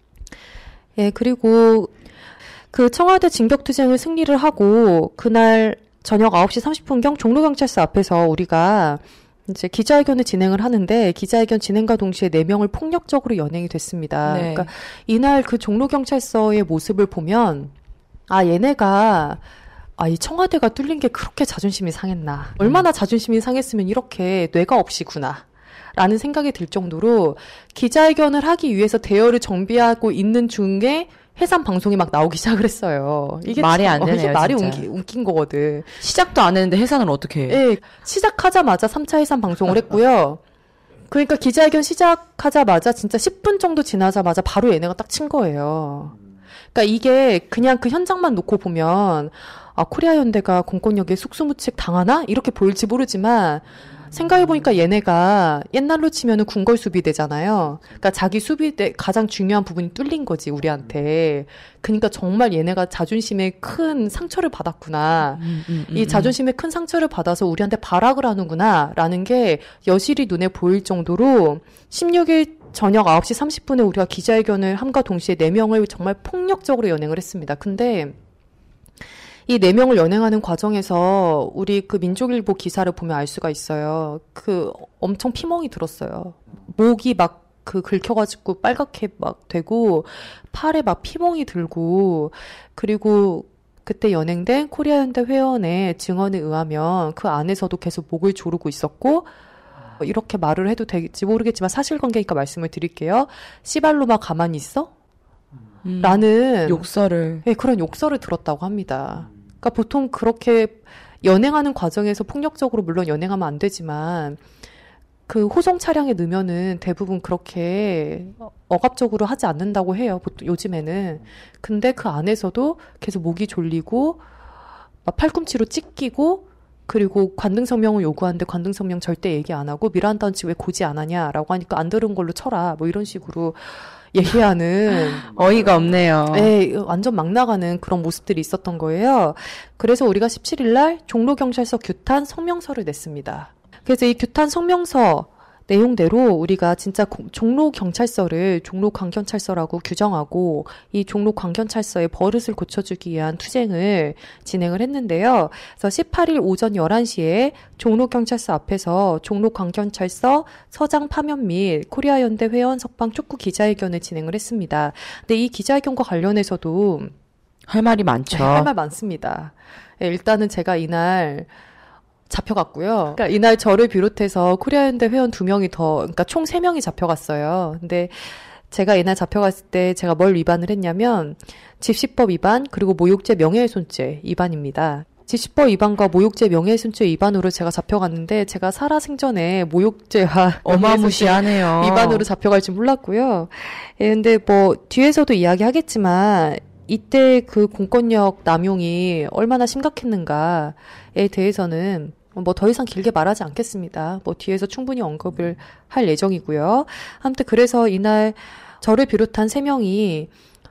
예, 그리고 그 청와대 진격투쟁을 승리를 하고 그날 저녁 아홉 시 삼십 분경 종로경찰서 앞에서 우리가 이제 기자회견을 진행을 하는데 기자회견 진행과 동시에 네 명을 폭력적으로 연행이 됐습니다. 네. 그러니까 이날 그 종로경찰서의 모습을 보면 아 얘네가 아 이 청와대가 뚫린 게 그렇게 자존심이 상했나. 얼마나 자존심이 상했으면 이렇게 뇌가 없이구나. 라는 생각이 들 정도로 기자회견을 하기 위해서 대여를 정비하고 있는 중에 해산 방송이 막 나오기 시작을 했어요. 이게 말이 참, 안 되네요, 어, 이게 말이 진짜. 웃기, 웃긴 거거든. 시작도 안 했는데 해산을 어떻게 해? 예, 시작하자마자 삼 차 해산 방송을 했고요. 그러니까 기자회견 시작하자마자 진짜 십 분 정도 지나자마자 바로 얘네가 딱 친 거예요. 그러니까 이게 그냥 그 현장만 놓고 보면 아 코리아 연대가 공권력에 속수무책 당하나 이렇게 보일지 모르지만 생각해보니까 얘네가 옛날로 치면은 궁궐 수비대잖아요. 그러니까 자기 수비대 가장 중요한 부분이 뚫린 거지 우리한테. 그러니까 정말 얘네가 자존심에 큰 상처를 받았구나. 음, 음, 음, 이 자존심에 큰 상처를 받아서 우리한테 발악을 하는구나 라는 게 여실히 눈에 보일 정도로 십육 일 저녁 아홉 시 삼십 분에 우리가 기자회견을 함과 동시에 네 명을 정말 폭력적으로 연행을 했습니다. 근데 이 네 명을 연행하는 과정에서 우리 그 민족일보 기사를 보면 알 수가 있어요. 그 엄청 피멍이 들었어요. 목이 막 그 긁혀가지고 빨갛게 막 되고 팔에 막 피멍이 들고 그리고 그때 연행된 코리아연대 회원의 증언에 의하면 그 안에서도 계속 목을 조르고 있었고 이렇게 말을 해도 될지 모르겠지만 사실관계니까 말씀을 드릴게요. 씨발로마 가만히 있어? 음. 라는 욕설을. 네, 그런 욕설을 들었다고 합니다. 그러니까 보통 그렇게 연행하는 과정에서 폭력적으로 물론 연행하면 안 되지만 그 호송 차량에 넣으면은 대부분 그렇게 억압적으로 하지 않는다고 해요. 보통 요즘에는. 근데 그 안에서도 계속 목이 졸리고 막 팔꿈치로 찢기고 그리고 관등성명을 요구하는데 관등성명 절대 얘기 안 하고 미란다 원칙 왜 고지 안 하냐라고 하니까 안 들은 걸로 쳐라 뭐 이런 식으로 얘기하는 어이가 없네요. 네, 완전 막 나가는 그런 모습들이 있었던 거예요. 그래서 우리가 십칠 일 날 종로경찰서 규탄 성명서를 냈습니다. 그래서 이 규탄 성명서 내용대로 우리가 진짜 종로경찰서를 종로광경찰서라고 규정하고 이 종로광경찰서의 버릇을 고쳐주기 위한 투쟁을 진행을 했는데요. 그래서 십팔 일 오전 열한 시에 종로경찰서 앞에서 종로광경찰서 서장 파면 및 코리아연대 회원 석방 촉구 기자회견을 진행을 했습니다. 근데 이 기자회견과 관련해서도 할 말이 많죠. 네, 할 말 많습니다. 네, 일단은 제가 이날 잡혀갔고요. 그러니까 이날 저를 비롯해서 코리아연대 회원 두 명이 더, 그러니까 총 세 명이 잡혀갔어요. 근데 제가 이날 잡혀갔을 때 제가 뭘 위반을 했냐면 집시법 위반 그리고 모욕죄 명예훼손죄 위반입니다. 집시법 위반과 모욕죄 명예훼손죄 위반으로 제가 잡혀갔는데 제가 살아생전에 모욕죄와 어마무시하네요. 위반으로 잡혀갈 줄 몰랐고요. 예, 근데 뭐 뒤에서도 이야기하겠지만 이때 그 공권력 남용이 얼마나 심각했는가에 대해서는 뭐 더 이상 길게 말하지 않겠습니다. 뭐 뒤에서 충분히 언급을 할 예정이고요. 아무튼 그래서 이날 저를 비롯한 세 명이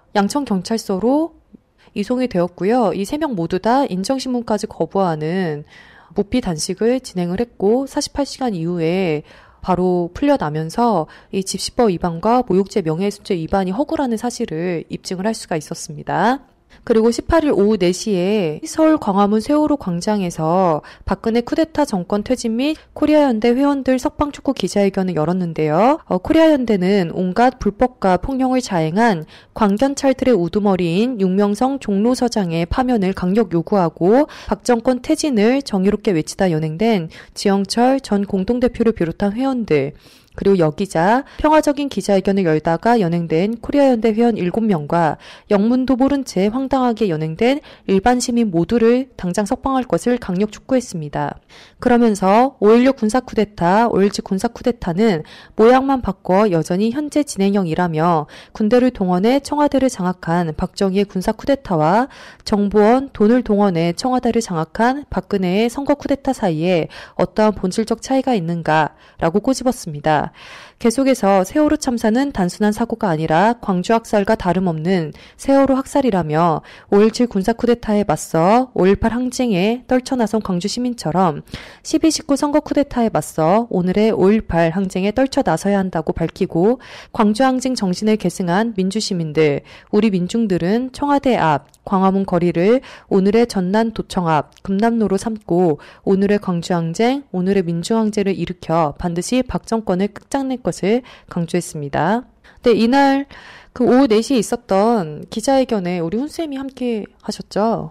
양천경찰서로 이송이 되었고요. 이 세 명 모두 다 인정신문까지 거부하는 무피 단식을 진행을 했고 사십팔 시간 이후에 바로 풀려나면서 이 집시법 위반과 모욕죄 명예훼손죄 위반이 허구라는 사실을 입증을 할 수가 있었습니다. 그리고 십팔 일 오후 네 시에 서울 광화문 세월호 광장에서 박근혜 쿠데타 정권 퇴진 및 코리아연대 회원들 석방 촉구 기자회견을 열었는데요. 어, 코리아연대는 온갖 불법과 폭력을 자행한 광견찰들의 우두머리인 윤명성 종로서장의 파면을 강력 요구하고 박 정권 퇴진을 정의롭게 외치다 연행된 지영철 전 공동대표를 비롯한 회원들 그리고 여기자 평화적인 기자회견을 열다가 연행된 코리아연대 회원 일곱 명과 영문도 모른 채 황당하게 연행된 일반 시민 모두를 당장 석방할 것을 강력 촉구했습니다. 그러면서 오일육 군사쿠데타, 오일칠 군사쿠데타는 모양만 바꿔 여전히 현재 진행형이라며 군대를 동원해 청와대를 장악한 박정희의 군사쿠데타와 정보원, 돈을 동원해 청와대를 장악한 박근혜의 선거쿠데타 사이에 어떠한 본질적 차이가 있는가라고 꼬집었습니다. 계속해서 세월호 참사는 단순한 사고가 아니라 광주 학살과 다름없는 세월호 학살이라며 오일칠 군사쿠데타에 맞서 오일팔 항쟁에 떨쳐나선 광주 시민처럼 십이 십구 선거 쿠데타에 맞서 오늘의 오일팔 항쟁에 떨쳐나서야 한다고 밝히고 광주 항쟁 정신을 계승한 민주시민들, 우리 민중들은 청와대 앞, 광화문 거리를 오늘의 전남도청 앞, 금남로로 삼고 오늘의 광주항쟁, 오늘의 민주항쟁을 일으켜 반드시 박 정권을 끝장낼 것을 강조했습니다. 네, 이날 그 오후 네 시에 있었던 기자회견에 우리 훈쌤이 함께 하셨죠?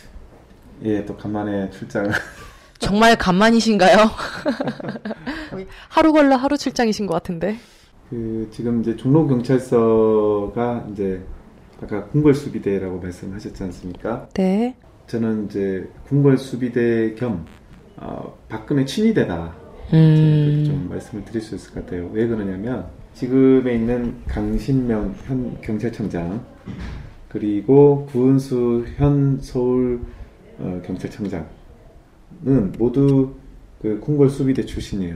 예, 또 간만에 출장을. 정말 간만이신가요? 하루 걸러 하루 출장이신 것 같은데. 그 지금 이제 종로경찰서가 이제 아까 궁궐수비대라고 말씀하셨지 않습니까? 네. 저는 이제 궁궐수비대 겸 어, 박근혜 친위대다. 음. 좀 말씀을 드릴 수 있을 것 같아요. 왜 그러냐면 지금에 있는 강신명 현 경찰청장 그리고 구은수 현 서울 어, 경찰청장은 모두 그 궁궐수비대 출신이에요.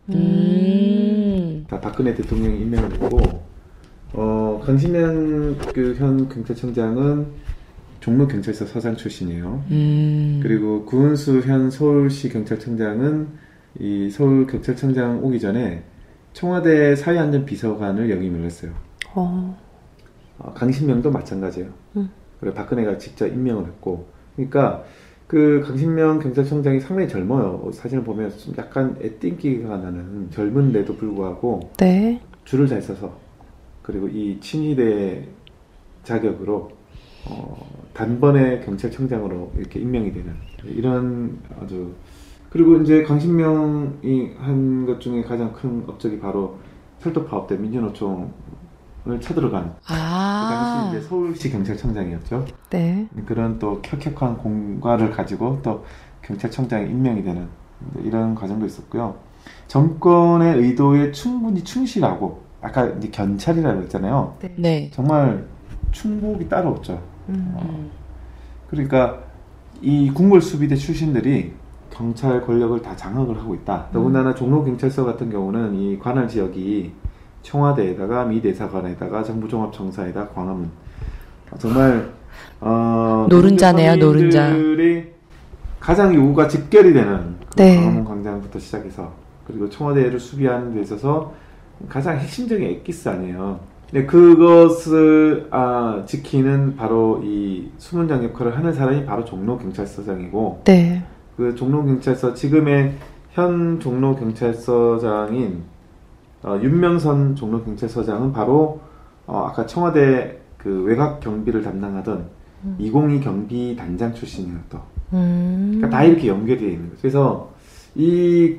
음. 다 박근혜 대통령이 임명을 했고, 어, 강신명 그 현 경찰청장은 종로경찰서 서장 출신이에요. 음. 그리고 구은수 현 서울시 경찰청장은 이 서울경찰청장 오기 전에 청와대 사회안전비서관을 역임을 했어요. 어. 어, 강신명도 마찬가지예요. 음. 그리고 박근혜가 직접 임명을 했고, 그러니까 그 강신명 경찰청장이 상당히 젊어요. 사진을 보면 좀 약간 애띵기가 나는 젊은데도 불구하고 네. 줄을 잘 서서 그리고 이 친위대 자격으로 어, 단번에 경찰청장으로 이렇게 임명이 되는 이런 아주 그리고 이제 강신명이 한 것 중에 가장 큰 업적이 바로 철도파업 때 민주노총을 쳐들어간 아. 그 당시 이제 서울시 경찰청장이었죠. 네. 그런 또 켜켜한 공과를 가지고 또 경찰청장에 임명이 되는 이런 과정도 있었고요. 정권의 의도에 충분히 충실하고 아까 이제 견찰이라고 했잖아요. 네. 네. 정말 충복이 따로 없죠. 음. 어, 그러니까 이 궁궐수비대 출신들이 경찰 권력을 다 장악을 하고 있다. 더군다나 종로경찰서 같은 경우는 이 관할 지역이 청와대에다가 미 대사관에다가 정부종합청사에다가 광화문 정말 어, 노른자네요, 노른자. 서민들이 가장 요구가 집결이 되는 그 네. 광화문 광장부터 시작해서 그리고 청와대를 수비하는 데 있어서 가장 핵심적인 엑기스 아니에요. 근데 그것을 아, 지키는 바로 이 수문장 역할을 하는 사람이 바로 종로경찰서장이고 네. 그 종로경찰서 지금의 현 종로경찰서장인 어, 윤명선 종로경찰서장은 바로 어, 아까 청와대 그 외곽 경비를 담당하던 음. 이공이 경비 단장 출신이에요 또. 음. 그러니까 다 이렇게 연결이 되어 있는 거죠. 그래서 이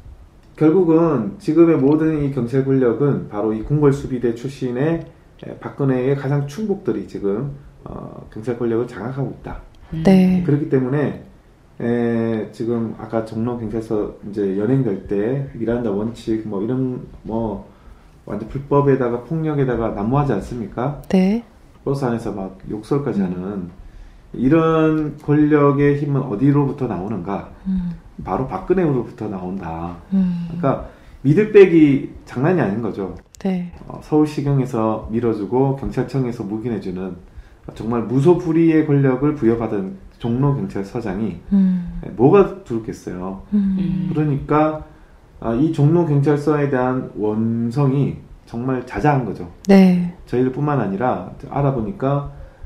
결국은 지금의 모든 이 경찰 권력은 바로 이 궁궐수비대 출신의 박근혜의 가장 충복들이 지금 어, 경찰 권력을 장악하고 있다. 네. 그렇기 때문에 에, 지금 아까 종로경찰서 이제 연행될 때 미란다 원칙 뭐 이런 뭐 완전 불법에다가 폭력에다가 난무하지 않습니까? 네. 버스 안에서 막 욕설까지 하는 이런 권력의 힘은 어디로부터 나오는가? 음. 바로 박근혜로부터 나온다. 음. 그러니까 미들백이 장난이 아닌 거죠. 네. 어, 서울시경에서 밀어주고 경찰청에서 묵인해주는 정말 무소불위의 권력을 부여받은 종로경찰서장이 음. 뭐가 두렵겠어요. 음. 그러니까 아, 이 종로경찰서에 대한 원성이 정말 자자한 거죠. 네. 저희들뿐만 아니라 알아보니까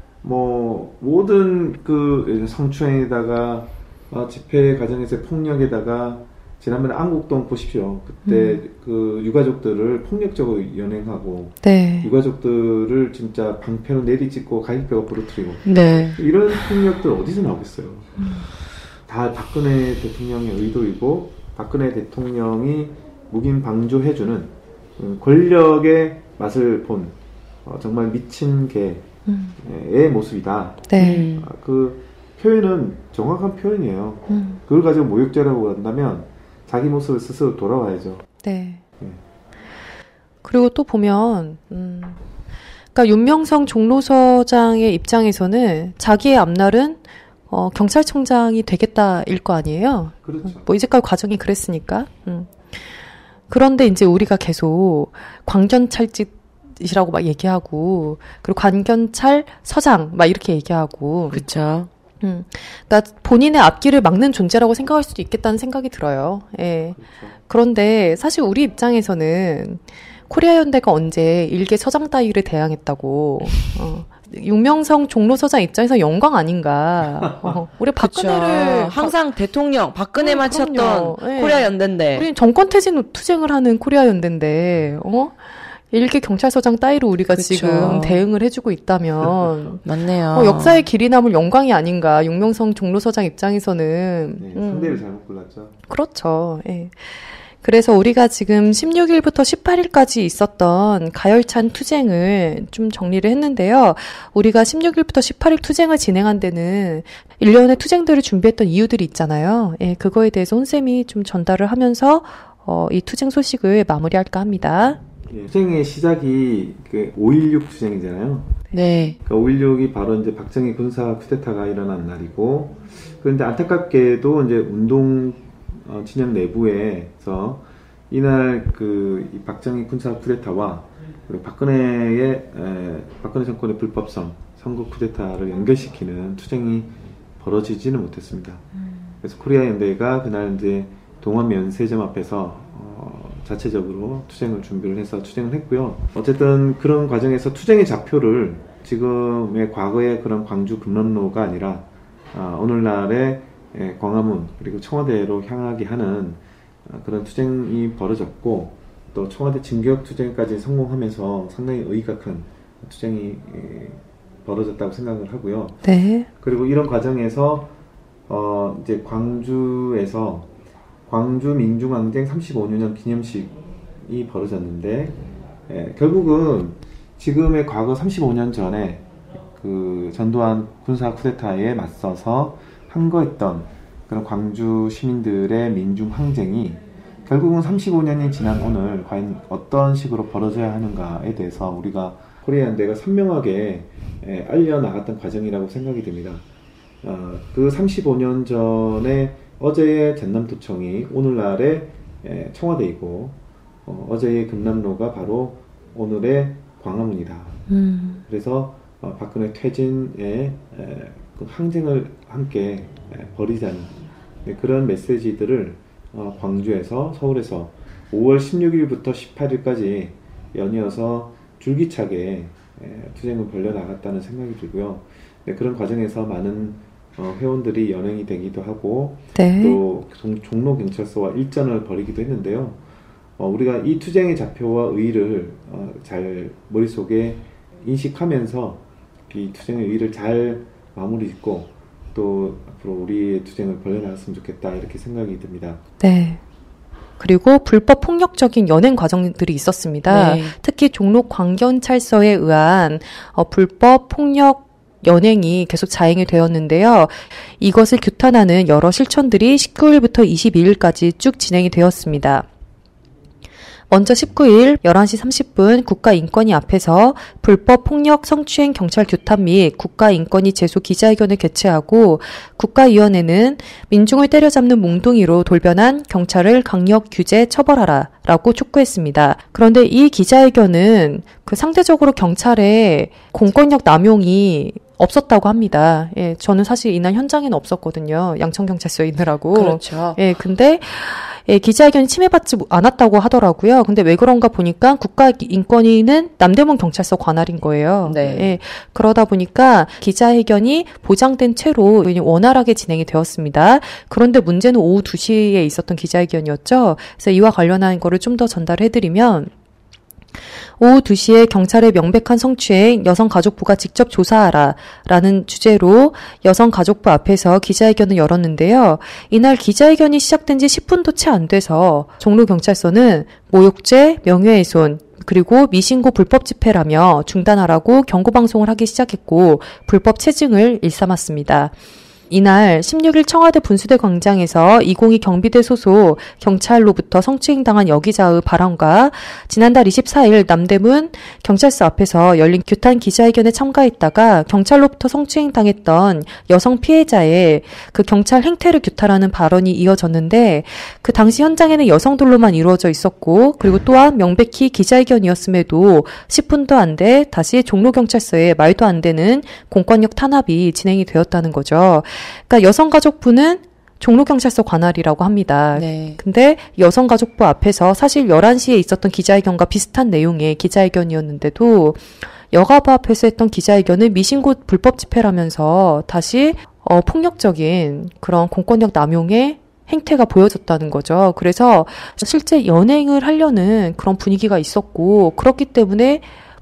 뭐 모든 그 성추행에다가 어, 집회 과정에서의 폭력에다가 지난번에 안국동 보십시오. 그때 음. 그 유가족들을 폭력적으로 연행하고 네. 유가족들을 진짜 방패로 내리찍고 갈비뼈가 부러뜨리고 네. 이런 폭력들 어디서 나오겠어요. 음. 다 박근혜 대통령의 의도이고 박근혜 대통령이 묵인 방조해주는 음, 권력의 맛을 본 어, 정말 미친 개의 음. 모습이다. 네. 음. 아, 그 표현은 정확한 표현이에요. 음. 그걸 가지고 모욕죄라고 한다면 자기 모습을 스스로 돌아와야죠. 네. 네. 그리고 또 보면, 음, 그러니까 윤명성 종로서장의 입장에서는 자기의 앞날은 어, 경찰청장이 되겠다일 거 아니에요. 그렇죠. 뭐 이제까지 과정이 그랬으니까. 음. 그런데 이제 우리가 계속 광견찰짓이라고 막 얘기하고, 그리고 관견찰 서장 막 이렇게 얘기하고. 그렇죠. 음, 그러니까 본인의 앞길을 막는 존재라고 생각할 수도 있겠다는 생각이 들어요. 예. 그렇죠. 그런데 사실 우리 입장에서는 코리아 연대가 언제 일개 서장 따위를 대항했다고. 어, 윤명성 종로서장 입장에서 영광 아닌가. 어, 우리 박근혜를 그쵸. 항상 대통령 박근혜만 어, 그럼요. 쳤던 네. 코리아 연대인데. 우리 정권 퇴진 투쟁을 하는 코리아 연대인데, 어? 일개 경찰서장 따위로 우리가 그쵸. 지금 대응을 해주고 있다면 맞네요. 어, 역사의 길이 남을 영광이 아닌가. 윤명성 종로서장 입장에서는. 네, 음. 상대를 잘못 골랐죠. 그렇죠. 예. 그래서 우리가 지금 십육 일부터 십팔 일까지 있었던 가열찬 투쟁을 좀 정리를 했는데요. 우리가 십육 일부터 십팔 일 투쟁을 진행한 데는 일련의 투쟁들을 준비했던 이유들이 있잖아요. 예, 그거에 대해서 혼쌤이 좀 전달을 하면서 어, 이 투쟁 소식을 마무리할까 합니다. 예, 투쟁의 시작이 그 오일육 투쟁이잖아요. 네. 그러니까 오일육이 바로 이제 박정희 군사 쿠데타가 일어난 날이고, 그런데 안타깝게도 이제 운동 어, 진영 내부에서 이날 그 이 박정희 군사 쿠데타와 그리고 박근혜의 에, 박근혜 정권의 불법성 선거 쿠데타를 연결시키는 투쟁이 벌어지지는 못했습니다. 그래서 코리아 연대가 그날 이제 동원 면세점 앞에서 어, 자체적으로 투쟁을 준비를 해서 투쟁을 했고요. 어쨌든 그런 과정에서 투쟁의 좌표를 지금의 과거의 그런 광주 금남로가 아니라 어, 오늘날의 예, 광화문 그리고 청와대로 향하게 하는 어, 그런 투쟁이 벌어졌고, 또 청와대 진격 투쟁까지 성공하면서 상당히 의의가 큰 투쟁이 예, 벌어졌다고 생각을 하고요. 네. 그리고 이런 과정에서 어, 이제 광주에서 광주 민중항쟁 삼십오 주년 기념식이 벌어졌는데, 예, 결국은 지금의 과거 삼십오 년 전에 그 전두환 군사 쿠데타에 맞서서 항거했던 그런 광주 시민들의 민중 항쟁이 결국은 삼십오 년이 지난 오늘 과연 어떤 식으로 벌어져야 하는가에 대해서 우리가 코리아연대가 선명하게 에, 알려나갔던 과정이라고 생각이 됩니다. 어, 그 삼십오 년 전에 어제의 전남도청이 오늘날의 에, 청와대이고 어, 어제의 금남로가 바로 오늘의 광화문이다. 음. 그래서 어, 박근혜 퇴진의 에, 그 항쟁을 함께 에, 벌이자는 네, 그런 메시지들을 어, 광주에서 서울에서 오월 십육일부터 십팔일까지 연이어서 줄기차게 에, 투쟁을 벌려나갔다는 생각이 들고요. 네, 그런 과정에서 많은 어, 회원들이 연행이 되기도 하고 네. 또 종, 종로경찰서와 일전을 벌이기도 했는데요. 어, 우리가 이 투쟁의 좌표와 의의를 어, 잘 머릿속에 인식하면서 이 투쟁의 의의를 잘 마무리 짓고 또 앞으로 우리의 투쟁을 벌려나갔으면 좋겠다 이렇게 생각이 듭니다. 네. 그리고 불법 폭력적인 연행 과정들이 있었습니다. 네. 특히 종로 광경찰서에 의한 어, 불법 폭력 연행이 계속 자행이 되었는데요. 이것을 규탄하는 여러 실천들이 십구일부터 이십이일까지 쭉 진행이 되었습니다. 먼저 십구일 열한 시 삼십 분 국가인권위 앞에서 불법 폭력 성추행 경찰 규탄 및 국가인권위 제소 기자회견을 개최하고 국가위원회는 민중을 때려잡는 몽둥이로 돌변한 경찰을 강력 규제 처벌하라 라고 촉구했습니다. 그런데 이 기자회견은 그 상대적으로 경찰의 공권력 남용이 없었다고 합니다. 예, 저는 사실 이날 현장에는 없었거든요. 양천경찰서에 있느라고. 그렇죠. 예, 근데 예, 기자회견이 침해받지 않았다고 하더라고요. 근데 왜 그런가 보니까 국가인권위는 남대문 경찰서 관할인 거예요. 네. 예, 그러다 보니까 기자회견이 보장된 채로 원활하게 진행이 되었습니다. 그런데 문제는 오후 두 시에 있었던 기자회견이었죠. 그래서 이와 관련한 거를 좀 더 전달해드리면 오후 두 시에 경찰의 명백한 성추행 여성가족부가 직접 조사하라 라는 주제로 여성가족부 앞에서 기자회견을 열었는데요. 이날 기자회견이 시작된 지 십 분도 채 안 돼서 종로경찰서는 모욕죄, 명예훼손, 그리고 미신고 불법 집회라며 중단하라고 경고방송을 하기 시작했고 불법 체증을 일삼았습니다. 이날 십육일 청와대 분수대 광장에서 이공이 경비대 소속 경찰로부터 성추행당한 여기자의 발언과 지난달 이십사일 남대문 경찰서 앞에서 열린 규탄 기자회견에 참가했다가 경찰로부터 성추행당했던 여성 피해자의 그 경찰 행태를 규탄하는 발언이 이어졌는데 그 당시 현장에는 여성들로만 이루어져 있었고 그리고 또한 명백히 기자회견이었음에도 십 분도 안 돼 다시 종로경찰서에 말도 안 되는 공권력 탄압이 진행이 되었다는 거죠. 그러니까 여성가족부는 종로경찰서 관할이라고 합니다. 네. 근데 여성가족부 앞에서 사실 열한 시에 있었던 기자회견과 비슷한 내용의 기자회견이었는데도 여가부 앞에서 했던 기자회견은 미신고 불법 집회라면서 다시 어, 폭력적인 그런 공권력 남용의 행태가 보여졌다는 거죠. 그래서 실제 연행을 하려는 그런 분위기가 있었고 그렇기 때문에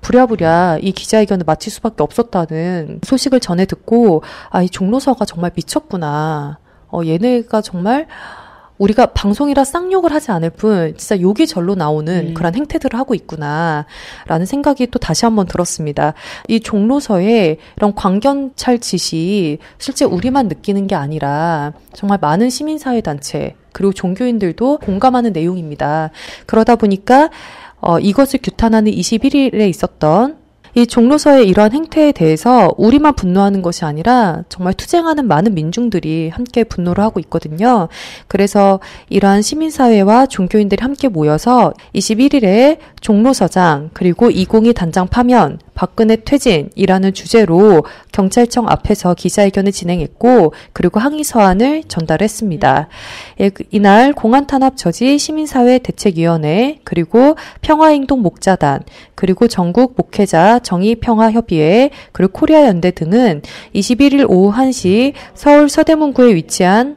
부랴부랴 이 기자회견을 마칠 수밖에 없었다는 소식을 전해 듣고 아, 이 종로서가 정말 미쳤구나. 어, 얘네가 정말 우리가 방송이라 쌍욕을 하지 않을 뿐 진짜 욕이 절로 나오는 음. 그런 행태들을 하고 있구나 라는 생각이 또 다시 한번 들었습니다. 이 종로서의 이런 광경찰 짓이 실제 우리만 느끼는 게 아니라 정말 많은 시민사회단체 그리고 종교인들도 공감하는 내용입니다. 그러다 보니까 어, 이것을 규탄하는 이십일일에 있었던 이 종로서의 이러한 행태에 대해서 우리만 분노하는 것이 아니라 정말 투쟁하는 많은 민중들이 함께 분노를 하고 있거든요. 그래서 이러한 시민사회와 종교인들이 함께 모여서 이십일일에 종로서장 그리고 이공이 단장 파면, 박근혜 퇴진이라는 주제로 경찰청 앞에서 기자회견을 진행했고 그리고 항의 서한을 전달했습니다. 예, 이날 공안탄압 저지 시민사회 대책위원회 그리고 평화행동 목자단 그리고 전국 목회자 정의평화협의회 그리고 코리아연대 등은 이십일일 오후 한 시 서울 서대문구에 위치한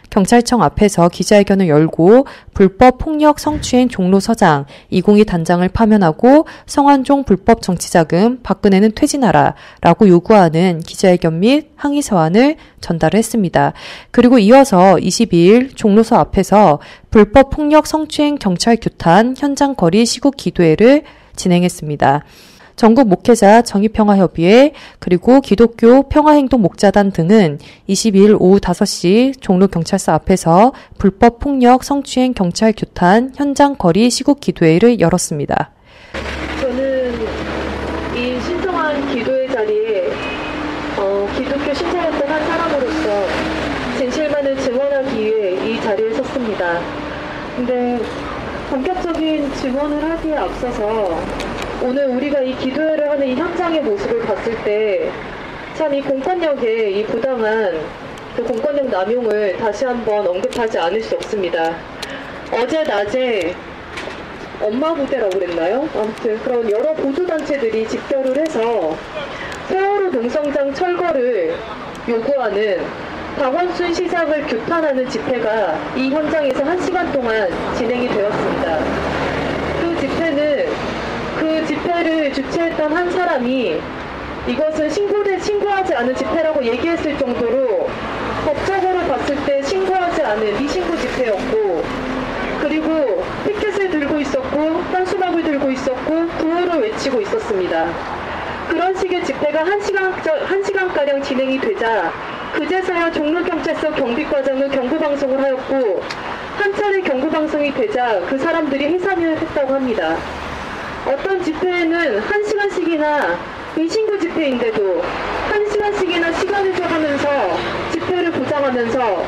경찰청 앞에서 기자회견을 열고 불법 폭력 성추행 종로서장 이공이 단장을 파면하고 성완종 불법 정치자금 박근혜는 퇴진하라 라고 요구하는 기자회견 및 항의 서한을 전달했습니다. 그리고 이어서 이십이일 종로서 앞에서 불법 폭력 성추행 경찰 규탄 현장 거리 시국 기도회를 진행했습니다. 전국 목회자 정의평화협의회 그리고 기독교 평화행동 목자단 등은 이십이일 오후 다섯 시 종로경찰서 앞에서 불법 폭력 성추행 경찰 규탄 현장 거리 시국 기도회를 열었습니다. 저는 이 신성한 기도의 자리에 어, 기독교 신자였던 한 사람으로서 진실만을 증언하기 위해 이 자리에 섰습니다. 근데 본격적인 증언을 하기에 앞서서 오늘 우리가 이 기도회를 하는 이 현장의 모습을 봤을 때 참 이 공권력의 이 부당한 그 공권력 남용을 다시 한번 언급하지 않을 수 없습니다. 어제 낮에 엄마 부대라고 그랬나요? 아무튼 그런 여러 보조단체들이 집결을 해서 세월호 농성장 철거를 요구하는 박원순 시장을 규탄하는 집회가 이 현장에서 한 시간 동안 진행이 되었습니다. 그 집회는 그 집회를 주최했던 한 사람이 이것은 신고를 신고하지 않은 집회라고 얘기했을 정도로 법적으로 봤을 때 신고하지 않은 미신고 집회였고, 그리고 피켓을 들고 있었고 현수막을 들고 있었고 구호를 외치고 있었습니다. 그런 식의 집회가 한 시간, 한 시간가량 진행이 되자 그제서야 종로경찰서 경비과장은 경고방송을 하였고, 한 차례 경고방송이 되자 그 사람들이 해산을 했다고 합니다. 어떤 집회에는 한 시간씩이나 미신고 집회인데도 한 시간씩이나 시간을 줘가면서 집회를 보장하면서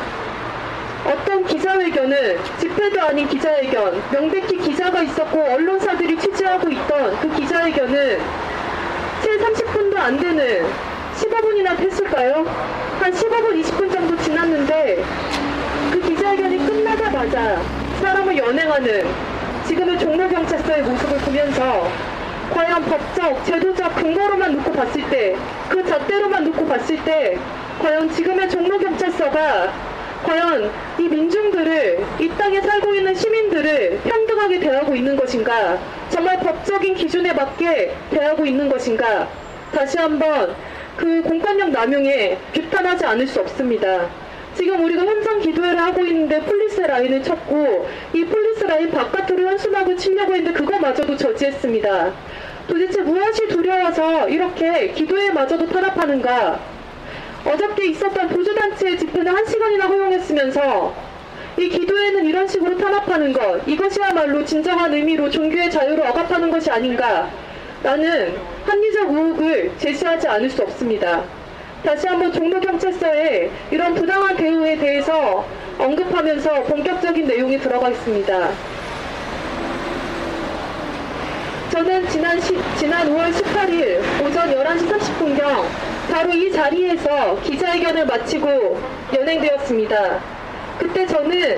어떤 기자회견은 집회도 아닌 기자회견, 명백히 기자가 있었고 언론사들이 취재하고 있던 그 기자회견은 채 삼십 분도 안 되는 십오 분이나 됐을까요? 한 십오 분, 이십 분 정도 지났는데 그 기자회견이 끝나자마자 사람을 연행하는 지금의 종로경찰서의 모습을 보면서 과연 법적, 제도적 근거로만 놓고 봤을 때, 그 잣대로만 놓고 봤을 때 과연 지금의 종로경찰서가 과연 이 민중들을, 이 땅에 살고 있는 시민들을 평등하게 대하고 있는 것인가, 정말 법적인 기준에 맞게 대하고 있는 것인가, 다시 한번 그 공권력 남용에 규탄하지 않을 수 없습니다. 지금 우리가 현장 기도회를 하고 있는데 폴리스 라인을 쳤고, 이 폴리스 라인 바깥으로 현수막을 치려고 했는데 그거마저도 저지했습니다. 도대체 무엇이 두려워서 이렇게 기도회마저도 탄압하는가? 어저께 있었던 보조단체의 집회는 한 시간이나 허용했으면서 이 기도회는 이런 식으로 탄압하는 것, 이것이야말로 진정한 의미로 종교의 자유를 억압하는 것이 아닌가? 라는 합리적 의혹을 제시하지 않을 수 없습니다. 다시 한번 종로경찰서의 이런 부당한 대우에 대해서 언급하면서 본격적인 내용이 들어가 있습니다. 저는 지난, 시, 지난 오월 십팔일 오전 열한 시 삼십 분경 바로 이 자리에서 기자회견을 마치고 연행되었습니다. 그때 저는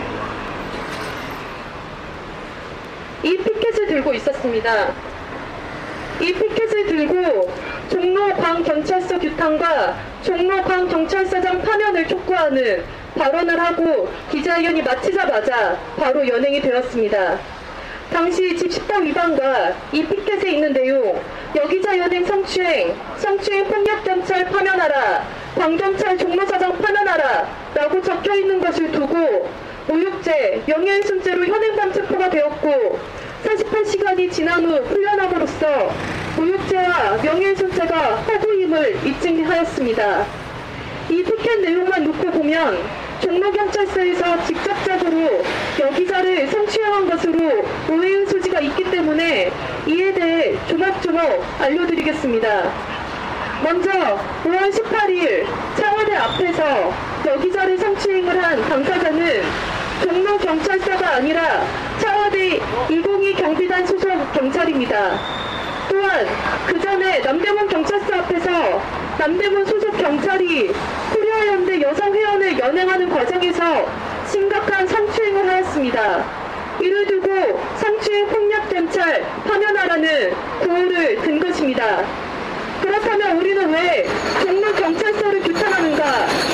이 피켓을 들고 있었습니다. 이 피켓을 들고 종로광경찰서 규탄과 종로광경찰서장 파면을 촉구하는 발언을 하고 기자회견이 마치자마자 바로 연행이 되었습니다. 당시 집시법 위반과 이 피켓에 있는 내용, 여기자 연행 성추행, 성추행 폭력경찰 파면하라, 광경찰 종로사장 파면하라 라고 적혀있는 것을 두고 모욕죄, 명예훼손죄로 현행범 체포가 되었고, 사십팔 시간이 지난 후 풀려남으로써 모욕죄와 명예훼손죄가 허구임을 입증하였습니다. 이 피켓 내용만 놓고 보면 종로경찰서에서 직접적으로 여기자를 성추행한 것으로 오해의 소지가 있기 때문에 이에 대해 조목조목 알려드리겠습니다. 먼저 오월 십팔일 청와대 앞에서 여기자를 성추행을 한 당사자는 종로경찰서가 아니라 청와대 이공이 경비단 소속 경찰입니다. 또한 그 전에 남대문 경찰서 앞에서 남대문 소속 경찰이 코리아연대 여성회원을 연행하는 과정에서 심각한 성추행을 하였습니다. 이를 두고 성추행 폭력경찰 파면하라는 구호를 든 것입니다. 그렇다면 우리는 왜 종로경찰서를 규탄하는가?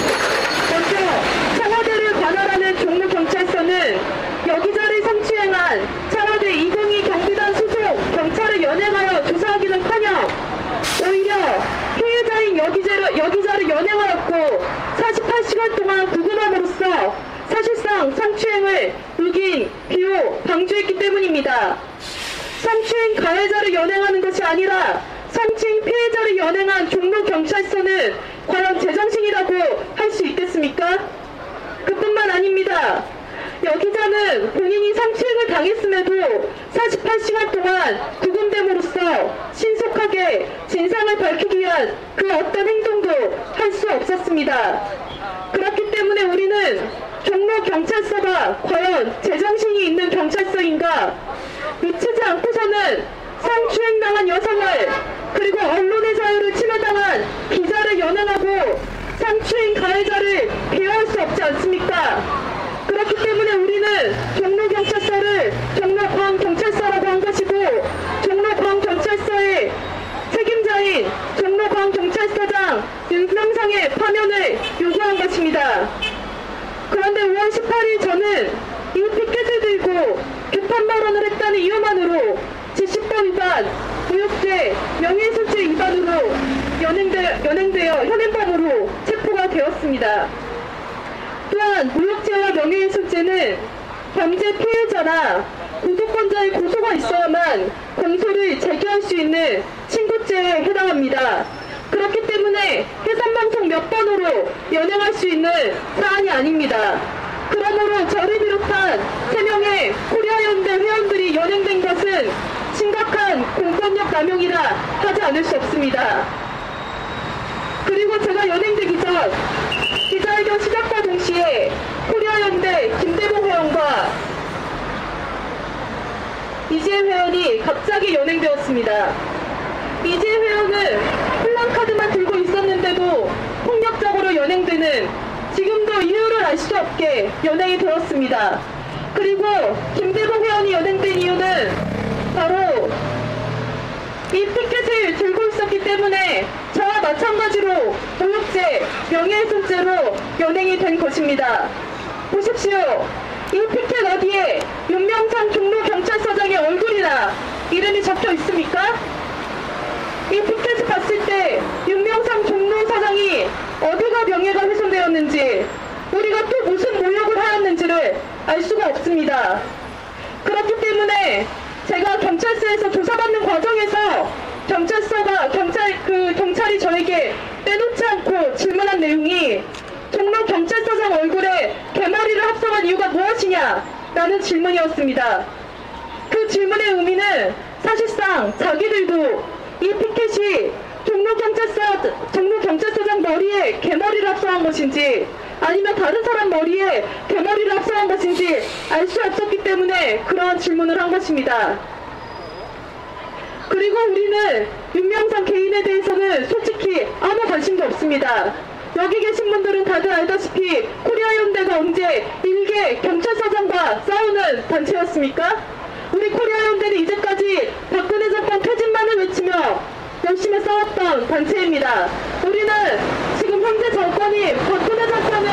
먼저 청와대를 관할하는 종로경찰서는 여기자를 성추행한 청와대 이공이 경비단 소속 경찰을 연행하여 조사하기는커녕 오히려 피해자인 여기자를, 여기자를 연행하였고 사십팔 시간 동안 구금함으로써 사실상 성추행을 묵인, 비호, 방조했기 때문입니다. 성추행 가해자를 연행하는 것이 아니라 성추행 피해자를 연행한 종로경찰서는 과연 제정신이라고 할 수 있겠습니까? 그뿐만 아닙니다. 여기자는 본인이 성추행을 당했음에도 사십팔 시간 동안 구금됨으로써 신속하게 진상을 밝히기 위한 그 어떤 행동도 할 수 없었습니다. 그렇기 때문에 우리는 종로경찰서가 과연 제정신이 있는 경찰서인가, 미치지 않고서는 성추행당한 여성을 그리고 언론의 자유를 침해당한 기자를 연행하고 성추행 가해자를 비호할 수 없지 않습니까? 그렇기 때문에 우리는 종로경찰서를 종로광경찰서라고 한 것이고, 종로광경찰서의 책임자인 종로광경찰서장 윤명상의 파면을 요구한 것입니다. 그런데 오월 십팔일 저는 이 피켓을 들고 규탄 발언을 했다는 이유만으로 지시법 위반, 모욕죄, 명예훼손죄 위반으로 연행되, 연행되어 현행범으로 체포가 되었습니다. 또한 모욕죄와 명예훼손죄는 범죄 피해자나 고소권자의 고소가 있어야만 공소를 제기할 수 있는 친고죄에 해당합니다. 그렇기 때문에 해산방송 몇 번으로 연행할 수 있는 사안이 아닙니다. 그러므로 저를 비롯한 세 명의 코리아연대 회원들이 연행된 것은 심각한 공권력 남용이라 하지 않을 수 없습니다. 그리고 제가 연행되기 전 기자회견 시작과 동시에 코리아연대 김대봉 회원과 이지혜 회원이 갑자기 연행되었습니다. 이지혜 회원은 플랜카드만 들고 있었는데도 폭력적으로 연행되는, 지금도 이유를 알 수 없게 연행이 되었습니다. 그리고 김대봉 회원이 연행된 이유는 바로 이 피켓을 들고 있었기 때문에 저와 마찬가지로 모욕죄, 명예훼손죄로 연행이 된 것입니다. 보십시오. 이 피켓 어디에 윤명상 종로경찰서장의 얼굴이나 이름이 적혀 있습니까? 이 피켓을 봤을 때 윤명상 종로사장이 어디가 명예가 훼손되었는지, 우리가 또 무슨 모욕을 하였는지를 알 수가 없습니다. 그렇기 때문에 제가 경찰서에서 조사받는 과정에서 경찰서가 경찰 그 경찰이 저에게 빼놓지 않고 질문한 내용이 종로 경찰서장 얼굴에 개머리를 합성한 이유가 무엇이냐라는 질문이었습니다. 그 질문의 의미는 사실상 자기들도 이 피켓이 종로 경찰서 종로 경찰서장 머리에 개머리를 합성한 것인지 아니면 다른 사람 머리에 개머리를 합성한 것인지 알 수 없었기 때문에 그러한 질문을 한 것입니다. 그리고 우리는 윤명상 개인에 대해서는 솔직히 아무 관심도 없습니다. 여기 계신 분들은 다들 알다시피 코리아연대가 언제 일개 경찰서장과 싸우는 단체였습니까? 우리 코리아연대는 이제까지 박근혜 정권 퇴진만을 외치며 열심히 싸웠던 단체입니다. 우리는 지금 현재 정권이 박근혜 정권을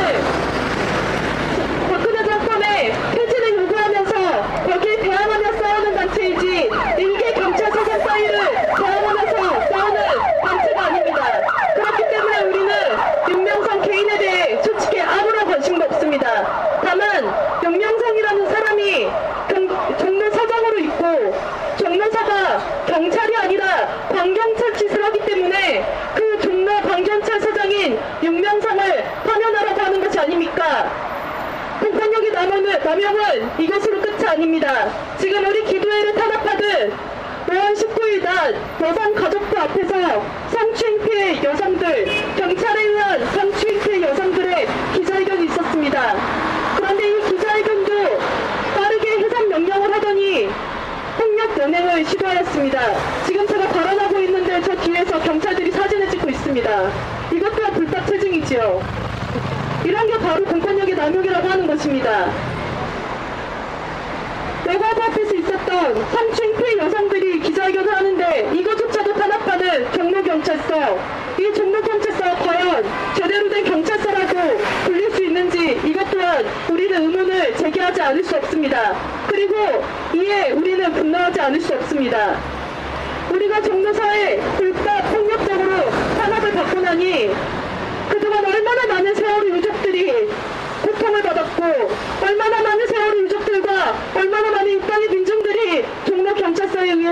박근혜 정권의 퇴진을 요구하면서 여기에 대항하며 싸우는 단체이지 일개 경찰서장 사이를 대항하면서 싸우는 단체가 아닙니다. 그렇기 때문에 우리는 윤명상 개인에 대해 솔직히 아무런 관심도 없습니다. 다만 윤명상이라는 사람이 종로사장으로 있고 종로사가 경찰이 아니라 광경찰 짓을 하기 때문에 그 종로 광경찰서장인 윤명상을 파면하라고 하는 것이 아닙니까? 공권력의 남용은, 남용은 이것으로 끝이 아닙니다. 지금 우리 기도회를 탄압하듯 오월 십구일 낮 여성가족부 앞에서 성추행 피해 여성들, 경찰에 의한 성추행 피해 여성들의 기자회견이 있었습니다. 그런데 이 기자회견도 빠르게 해산 명령을 하더니 폭력 연행을 시도하였습니다. 지금 제가 발언하고 있는데 저 뒤에서 경찰들이 사진을 찍고 있습니다. 이것 또한 불법체증이지요. 이런 게 바로 공권력의 남용이라고 하는 것입니다. 외과부 앞에서 있었던 성추행 피해 여성들이 기자회견을 하는데 이것조차도 탄압하는 종로경찰서, 이 종로경찰서가 과연 제대로 된 경찰서라고 불릴 수 있는지 이것 또한 우리는 의문을 제기하지 않을 수 없습니다. 그리고 이에 우리는 분노하지 않을 수 없습니다. 우리가 종로사회 불법 폭력적으로 탄압을 받고 나니 그동안 얼마나 많은 세월호 유족들이 고통을 받았고 얼마나 많은 세월호 유족들과 얼마나 많은 이 땅의 민중들이 종로경찰서에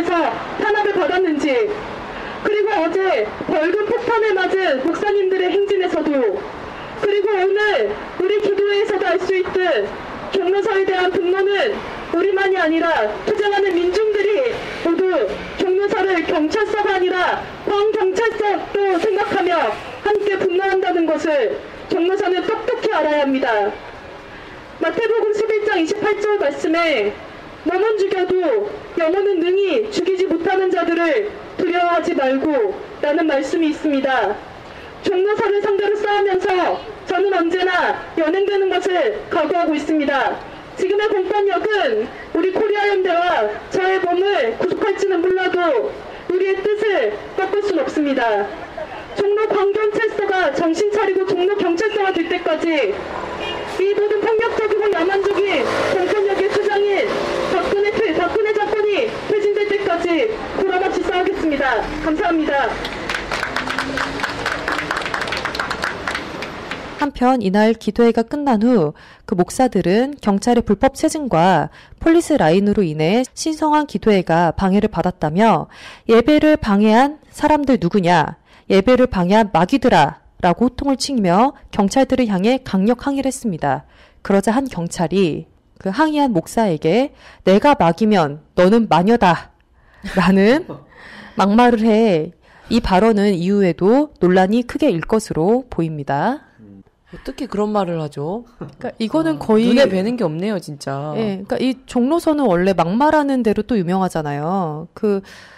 이렇게 벌금 폭탄을 맞은 목사님들의 행진에서도, 그리고 오늘 우리 기도회에서도 알 수 있듯 종로서에 대한 분노는 우리만이 아니라 투쟁하는 민중들이 모두 종로서를 경찰서가 아니라 광경찰서로 생각하며 함께 분노한다는 것을 종로서는 똑똑히 알아야 합니다. 마태복음 십일 장 이십팔 절 말씀에 몸은 죽여도 영혼은 능히 죽이지 못하는 자들을 두려워하지 말고 라는 말씀이 있습니다. 종로서를 상대로 싸우면서 저는 언제나 연행되는 것을 각오하고 있습니다. 지금의 공권력은 우리 코리아 연대와 저의 몸을 구속할지는 몰라도 우리의 뜻을 꺾을 순 없습니다. 종로 광경찰서가 정신 차리고 종로 경찰서가 될 때까지 이 모든 폭력적이고 야만적인 공권력의 투쟁인 박근혜, 박근혜 정권이 퇴진될 때까지 불안없이 싸우겠습니다. 감사합니다. 한편 이날 기도회가 끝난 후 그 목사들은 경찰의 불법 체증과 폴리스 라인으로 인해 신성한 기도회가 방해를 받았다며 예배를 방해한 사람들 누구냐, 예배를 방해한 마귀들아 라고 호통을 치며 경찰들을 향해 강력 항의를 했습니다. 그러자 한 경찰이 그 항의한 목사에게 내가 마귀면 너는 마녀다 라는 막말을 해 이 발언은 이후에도 논란이 크게 일 것으로 보입니다. 어떻게 그런 말을 하죠? 그러니까 이거는 거의 눈에 뵈는 게 없네요, 진짜. 예, 그러니까 이 종로서는 원래 막말하는 대로 또 유명하잖아요. 그